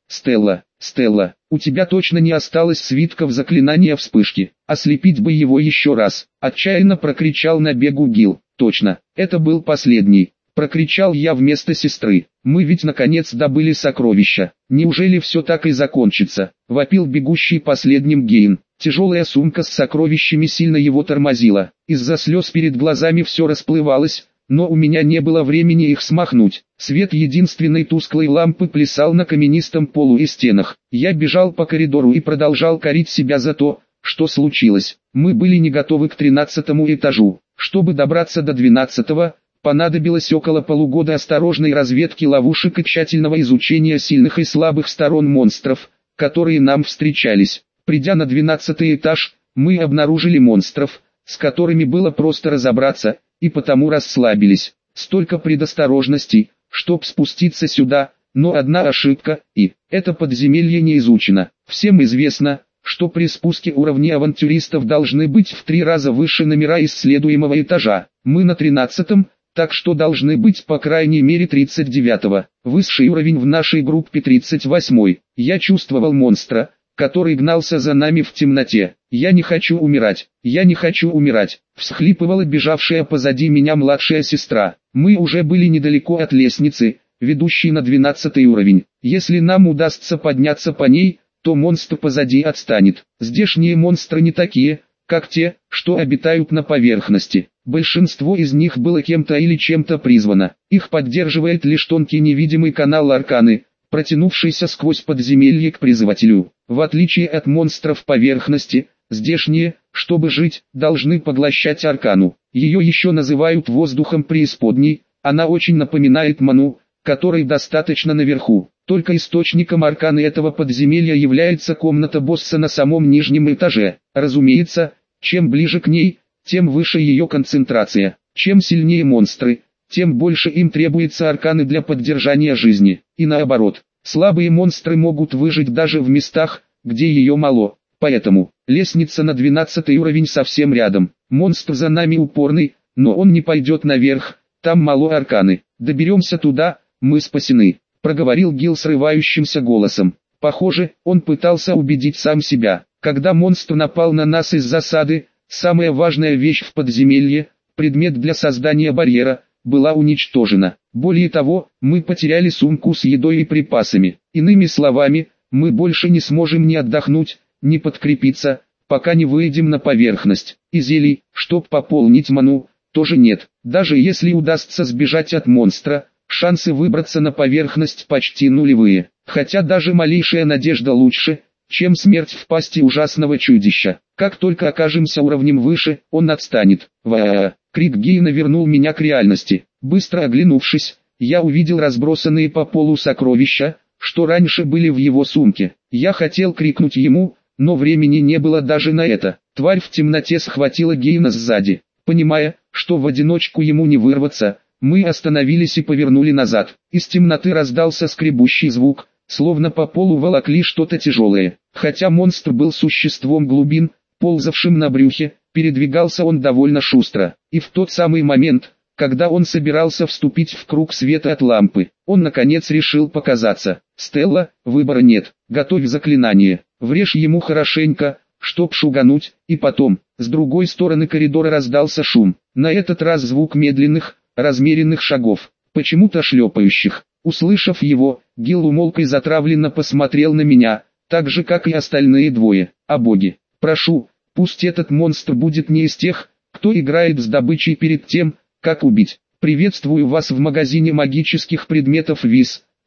[SPEAKER 1] Стелла, у тебя точно не осталось свитков заклинания вспышки. Ослепить бы его еще раз. Отчаянно прокричал на бегу Гил. Точно, это был последний. Прокричал я вместо сестры. Мы ведь наконец добыли сокровища. Неужели все так и закончится? Вопил бегущий последним Гейн. Тяжелая сумка с сокровищами сильно его тормозила. Из-за слез перед глазами все расплывалось, но у меня не было времени их смахнуть. Свет единственной тусклой лампы плясал на каменистом полу и стенах. Я бежал по коридору и продолжал корить себя за то, что случилось. Мы были не готовы к 13-му этажу. Чтобы добраться до 12-го, понадобилось около полугода осторожной разведки ловушек и тщательного изучения сильных и слабых сторон монстров, которые нам встречались. Придя на 12-й этаж, мы обнаружили монстров, с которыми было просто разобраться, и потому расслабились. Столько предосторожностей, чтоб спуститься сюда, но одна ошибка, и это подземелье не изучено. Всем известно, что при спуске уровни авантюристов должны быть в 3 раза выше номера исследуемого этажа. Мы на 13-м, так что должны быть по крайней мере 39-го. Высший уровень в нашей группе 38-й. Я чувствовал монстра, который гнался за нами в темноте. «Я не хочу умирать, я не хочу умирать», — всхлипывала бежавшая позади меня младшая сестра. Мы уже были недалеко от лестницы, ведущей на 12-й уровень. Если нам удастся подняться по ней, то монстр позади отстанет. Здешние монстры не такие, как те, что обитают на поверхности. Большинство из них было кем-то или чем-то призвано. Их поддерживает лишь тонкий невидимый канал арканы, протянувшийся сквозь подземелье к призывателю. В отличие от монстров поверхности, здешние, чтобы жить, должны поглощать аркану. Ее еще называют воздухом преисподней, она очень напоминает ману, которой достаточно наверху. Только источником арканы этого подземелья является комната босса на самом нижнем этаже. Разумеется, чем ближе к ней, тем выше ее концентрация. Чем сильнее монстры, тем больше им требуется арканы для поддержания жизни. И наоборот, слабые монстры могут выжить даже в местах, где ее мало. Поэтому, лестница на 12-й уровень совсем рядом. Монстр за нами упорный, но он не пойдет наверх, там мало арканы. Доберемся туда, мы спасены, проговорил Гил срывающимся голосом. Похоже, он пытался убедить сам себя. Когда монстр напал на нас из засады, самая важная вещь в подземелье, предмет для создания барьера, была уничтожена. Более того, мы потеряли сумку с едой и припасами. Иными словами, мы больше не сможем ни отдохнуть, ни подкрепиться, пока не выйдем на поверхность. И зелий, чтоб пополнить ману, тоже нет. Даже если удастся сбежать от монстра, шансы выбраться на поверхность почти нулевые. Хотя даже малейшая надежда лучше, чем смерть в пасти ужасного чудища. Как только окажемся уровнем выше, он отстанет. Ва-а-а! Крик Гейна вернул меня к реальности. Быстро оглянувшись, я увидел разбросанные по полу сокровища, что раньше были в его сумке. Я хотел крикнуть ему, но времени не было даже на это. Тварь в темноте схватила Гейна сзади. Понимая, что в одиночку ему не вырваться, мы остановились и повернули назад. Из темноты раздался скребущий звук, словно по полу волокли что-то тяжелое. Хотя монстр был существом глубин, ползавшим на брюхе, передвигался он довольно шустро. И в тот самый момент, когда он собирался вступить в круг света от лампы, он наконец решил показаться. «Стелла, выбора нет, готовь заклинание, врежь ему хорошенько, чтоб шугануть», и потом, с другой стороны коридора раздался шум. На этот раз звук медленных, размеренных шагов, почему-то шлепающих. Услышав его, Гил умолк и затравленно посмотрел на меня, так же как и остальные двое. «О боги, прошу, пусть этот монстр будет не из тех, кто играет с добычей перед тем, как убить. Приветствую вас в магазине магических предметов ВИС,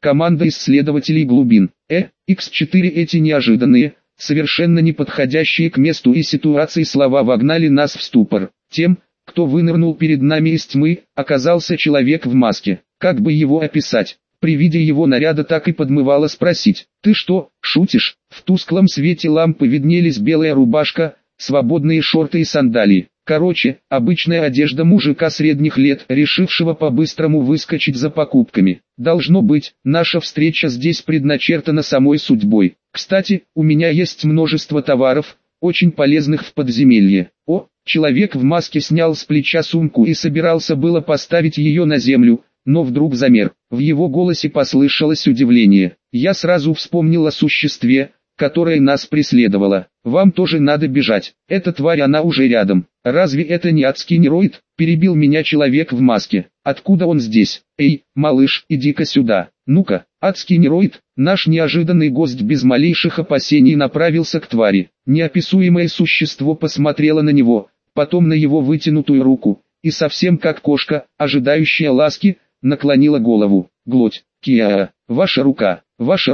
[SPEAKER 1] команда исследователей глубин. X4 эти неожиданные, совершенно не подходящие к месту и ситуации слова вогнали нас в ступор. Тем, кто вынырнул перед нами из тьмы, оказался человек в маске. Как бы его описать? При виде его наряда так и подмывало спросить: «Ты что, шутишь?» В тусклом свете лампы виднелись белая рубашка, свободные шорты и сандалии. Короче, обычная одежда мужика средних лет, решившего по-быстрому выскочить за покупками. Должно быть, наша встреча здесь предначертана самой судьбой. Кстати, у меня есть множество товаров, очень полезных в подземелье. Человек в маске снял с плеча сумку и собирался было поставить ее на землю, но вдруг замер. В его голосе послышалось удивление. Я сразу вспомнил о существе, которое нас преследовало. Вам тоже надо бежать. Эта тварь, она уже рядом. Разве это не адский нероид? Перебил меня человек в маске. Откуда он здесь? Эй, малыш, иди-ка сюда. Ну-ка, адский нероид. Наш неожиданный гость без малейших опасений направился к твари. Неописуемое существо посмотрело на него, потом на его вытянутую руку, и совсем как кошка, ожидающая ласки, наклонила голову. Глоть. Киа, ваша рука,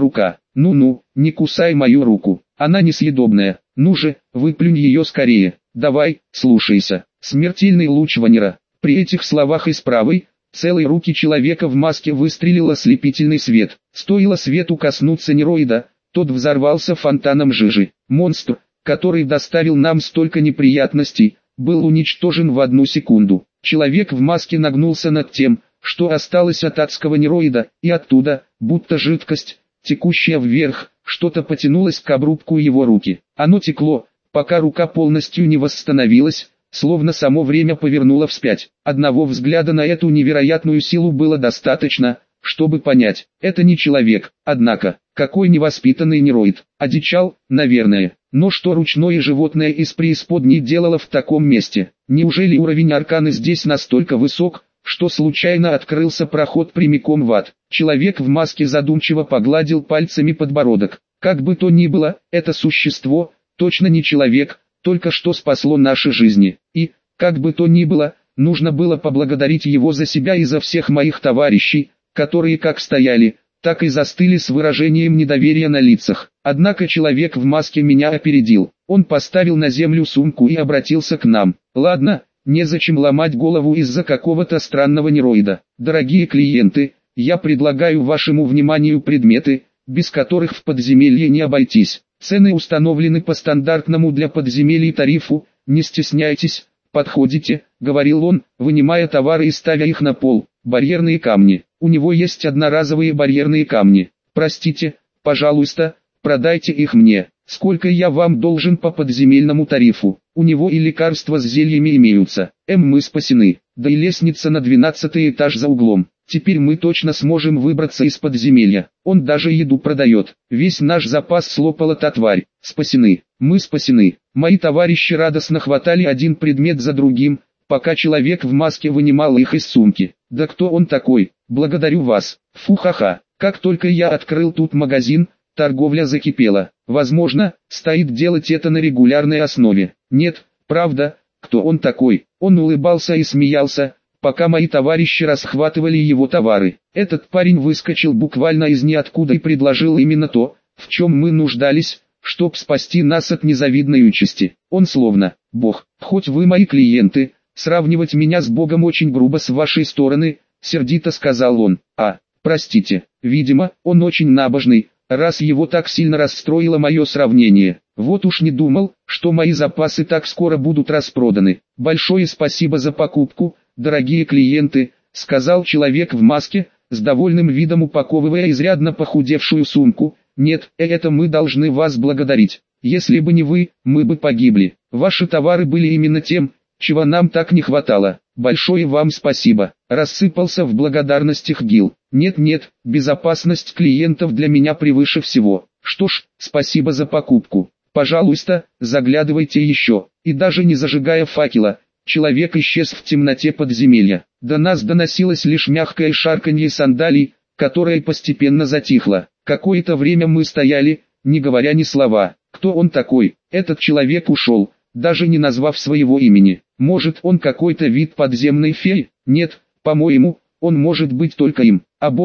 [SPEAKER 1] ну-ну, не кусай мою руку, она несъедобная, ну же, выплюнь ее скорее, давай, слушайся. Смертельный луч Ванера. При этих словах из правой, целой руки человека в маске выстрелил ослепительный свет. Стоило свету коснуться нероида, тот взорвался фонтаном жижи. Монстр, который доставил нам столько неприятностей, был уничтожен в 1 секунду. Человек в маске нагнулся над тем, что осталось от адского нероида, и оттуда, будто жидкость, текущая вверх, что-то потянулось к обрубку его руки. Оно текло, пока рука полностью не восстановилась, словно само время повернуло вспять. Одного взгляда на эту невероятную силу было достаточно, чтобы понять, это не человек. Однако, какой невоспитанный нероид. Одичал, наверное. Но что ручное животное из преисподней делало в таком месте? Неужели уровень арканы здесь настолько высок, что случайно открылся проход прямиком в ад? Человек в маске задумчиво погладил пальцами подбородок. Как бы то ни было, это существо, точно не человек, только что спасло наши жизни. И, как бы то ни было, нужно было поблагодарить его за себя и за всех моих товарищей, которые как стояли, так и застыли с выражением недоверия на лицах. Однако человек в маске меня опередил. Он поставил на землю сумку и обратился к нам. Ладно, незачем ломать голову из-за какого-то странного нероида. Дорогие клиенты, я предлагаю вашему вниманию предметы, без которых в подземелье не обойтись. Цены установлены по стандартному для подземелий тарифу, не стесняйтесь, подходите, говорил он, вынимая товары и ставя их на пол. Барьерные камни. У него есть одноразовые барьерные камни. Простите, пожалуйста, продайте их мне. Сколько я вам должен по подземельному тарифу? У него и лекарства с зельями имеются. Мы спасены. Да и лестница на 12-й этаж за углом. Теперь мы точно сможем выбраться из подземелья. Он даже еду продает. Весь наш запас слопала та тварь. Спасены. Мы спасены. Мои товарищи радостно хватали один предмет за другим, пока человек в маске вынимал их из сумки. Да кто он такой? Благодарю вас. Фу-ха-ха. Как только я открыл тут магазин, торговля закипела. Возможно, стоит делать это на регулярной основе. Нет, правда, кто он такой? Он улыбался и смеялся, пока мои товарищи расхватывали его товары. Этот парень выскочил буквально из ниоткуда и предложил именно то, в чем мы нуждались, чтоб спасти нас от незавидной участи. Он словно бог. Хоть вы мои клиенты, сравнивать меня с богом очень грубо с вашей стороны, сердито сказал он. Простите, видимо, он очень набожный, раз его так сильно расстроило мое сравнение. Вот уж не думал, что мои запасы так скоро будут распроданы. Большое спасибо за покупку, дорогие клиенты, сказал человек в маске, с довольным видом упаковывая изрядно похудевшую сумку. Нет, это мы должны вас благодарить. Если бы не вы, мы бы погибли. Ваши товары были именно тем, чего нам так не хватало. Большое вам спасибо. Рассыпался в благодарностях Гил. Нет, безопасность клиентов для меня превыше всего. Что ж, спасибо за покупку. Пожалуйста, заглядывайте еще. И даже не зажигая факела, человек исчез в темноте подземелья. До нас доносилось лишь мягкое шарканье сандалий, которое постепенно затихло. Какое-то время мы стояли, не говоря ни слова. Кто он такой? Этот человек ушел, даже не назвав своего имени. Может, он какой-то вид подземной феи? Нет, по-моему, он может быть только им. А бог,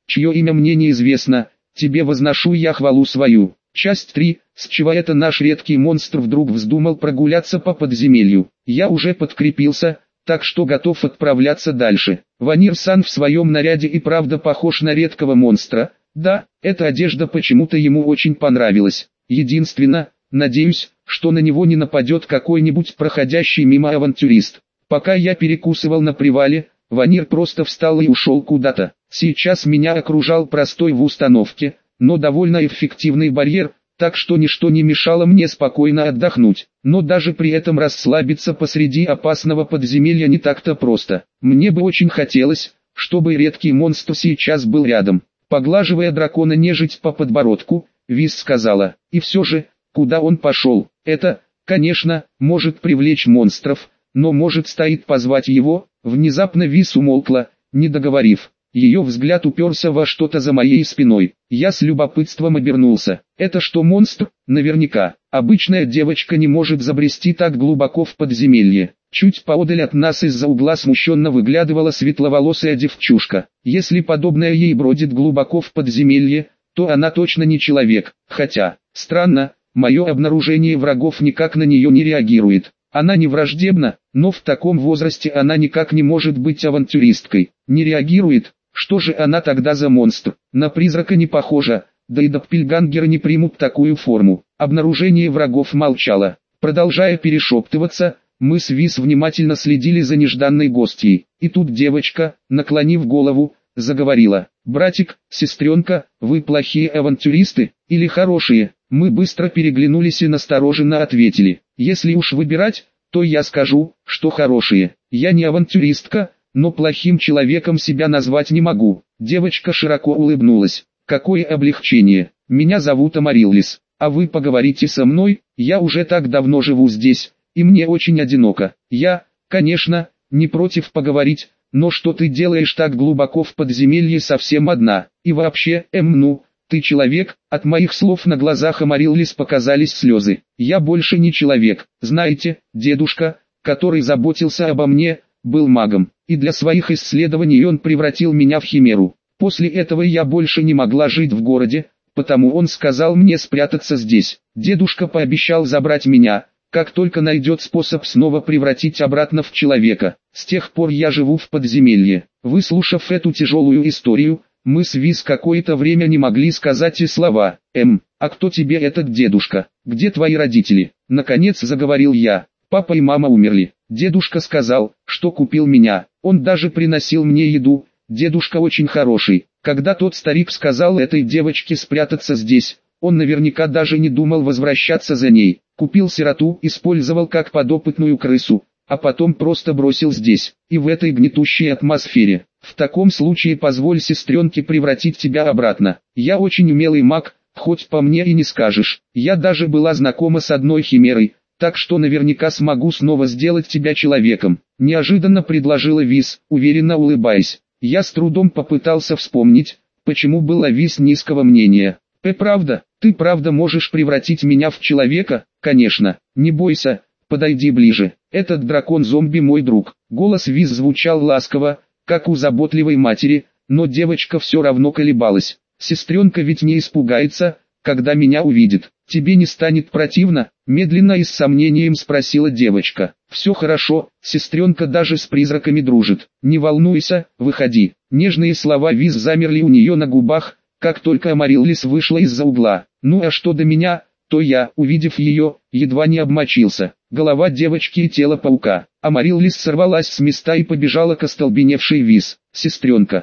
[SPEAKER 1] чье имя мне неизвестно, тебе возношу я хвалу свою. Часть 3. С чего это наш редкий монстр вдруг вздумал прогуляться по подземелью? Я уже подкрепился, так что готов отправляться дальше. Ванир-сан в своем наряде и правда похож на редкого монстра. Да, эта одежда почему-то ему очень понравилась. Единственно, надеюсь, что на него не нападет какой-нибудь проходящий мимо авантюрист. Пока я перекусывал на привале, Ванир просто встал и ушел куда-то. Сейчас меня окружал простой в установке, но довольно эффективный барьер, так что ничто не мешало мне спокойно отдохнуть. Но даже при этом расслабиться посреди опасного подземелья не так-то просто. Мне бы очень хотелось, чтобы редкий монстр сейчас был рядом. Поглаживая дракона-нежить по подбородку, Виз сказала: «И все же, куда он пошел? Это, конечно, может привлечь монстров, но может стоит позвать его». Внезапно Виз умолкла, не договорив. Ее взгляд уперся во что-то за моей спиной. Я с любопытством обернулся. Это что, монстр? Наверняка. Обычная девочка не может забрести так глубоко в подземелье. Чуть поодаль от нас из-за угла смущенно выглядывала светловолосая девчушка. Если подобное ей бродит глубоко в подземелье, то она точно не человек. Хотя, странно, мое обнаружение врагов никак на нее не реагирует. Она не враждебна, но в таком возрасте она никак не может быть авантюристкой. Не реагирует? Что же она тогда за монстр? На призрака не похожа, да и доппельгангеры не примут такую форму. Обнаружение врагов молчало. Продолжая перешептываться, мы с Виз внимательно следили за нежданной гостьей. И тут девочка, наклонив голову, заговорила: «Братик, сестренка, вы плохие авантюристы или хорошие?» Мы быстро переглянулись и настороженно ответили: «Если уж выбирать, то я скажу, что хорошие. Я не авантюристка, но плохим человеком себя назвать не могу». Девочка широко улыбнулась. «Какое облегчение. Меня зовут Амариллис. А вы поговорите со мной? Я уже так давно живу здесь, и мне очень одиноко. Я, конечно, не против поговорить, но что ты делаешь так глубоко в подземелье совсем одна? И вообще, ну, ты человек?» От моих слов на глазах Амариллис показались слезы. «Я больше не человек. Знаете, дедушка, который заботился обо мне, был магом, и для своих исследований он превратил меня в химеру. После этого я больше не могла жить в городе, потому он сказал мне спрятаться здесь. Дедушка пообещал забрать меня, как только найдет способ снова превратить обратно в человека. С тех пор я живу в подземелье». Выслушав эту тяжелую историю, мы с Виз какое-то время не могли сказать и слова. А кто тебе этот дедушка? Где твои родители?» Наконец заговорил я. «Папа и мама умерли. Дедушка сказал, что купил меня. Он даже приносил мне еду. Дедушка очень хороший. Когда тот старик сказал этой девочке спрятаться здесь, он наверняка даже не думал возвращаться за ней. Купил сироту, использовал как подопытную крысу, а потом просто бросил здесь, и в этой гнетущей атмосфере. В таком случае позволь сестренке превратить тебя обратно. Я очень умелый маг, хоть по мне и не скажешь. Я даже была знакома с одной химерой, так что наверняка смогу снова сделать тебя человеком». Неожиданно предложила Виз, уверенно улыбаясь. Я с трудом попытался вспомнить, почему была Виз низкого мнения. Правда, ты правда можешь превратить меня в человека?» «Конечно, не бойся, подойди ближе. Этот дракон-зомби мой друг». Голос Виз звучал ласково, как у заботливой матери, но девочка все равно колебалась. «Сестренка ведь не испугается, когда меня увидит. Тебе не станет противно?» Медленно и с сомнением спросила девочка. «Все хорошо, сестренка даже с призраками дружит. Не волнуйся, выходи». Нежные слова Виз замерли у нее на губах, как только Амариллис вышла из-за угла. Ну а что до меня, то я, увидев ее, едва не обмочился. Голова девочки и тело паука. Амариллис сорвалась с места и побежала к остолбеневшей Виз. «Сестренка,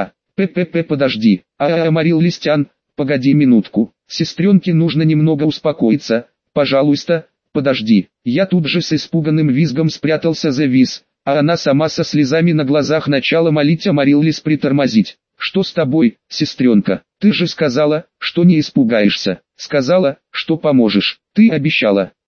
[SPEAKER 1] подожди. Амариллистян, погоди минутку. Сестренке нужно немного успокоиться. Пожалуйста, подожди». Я тут же с испуганным визгом спрятался за Виз, а она сама со слезами на глазах начала молить Амариллис притормозить. «Что с тобой, сестренка? Ты же сказала, что не испугаешься. Сказала, что поможешь. Ты обещала».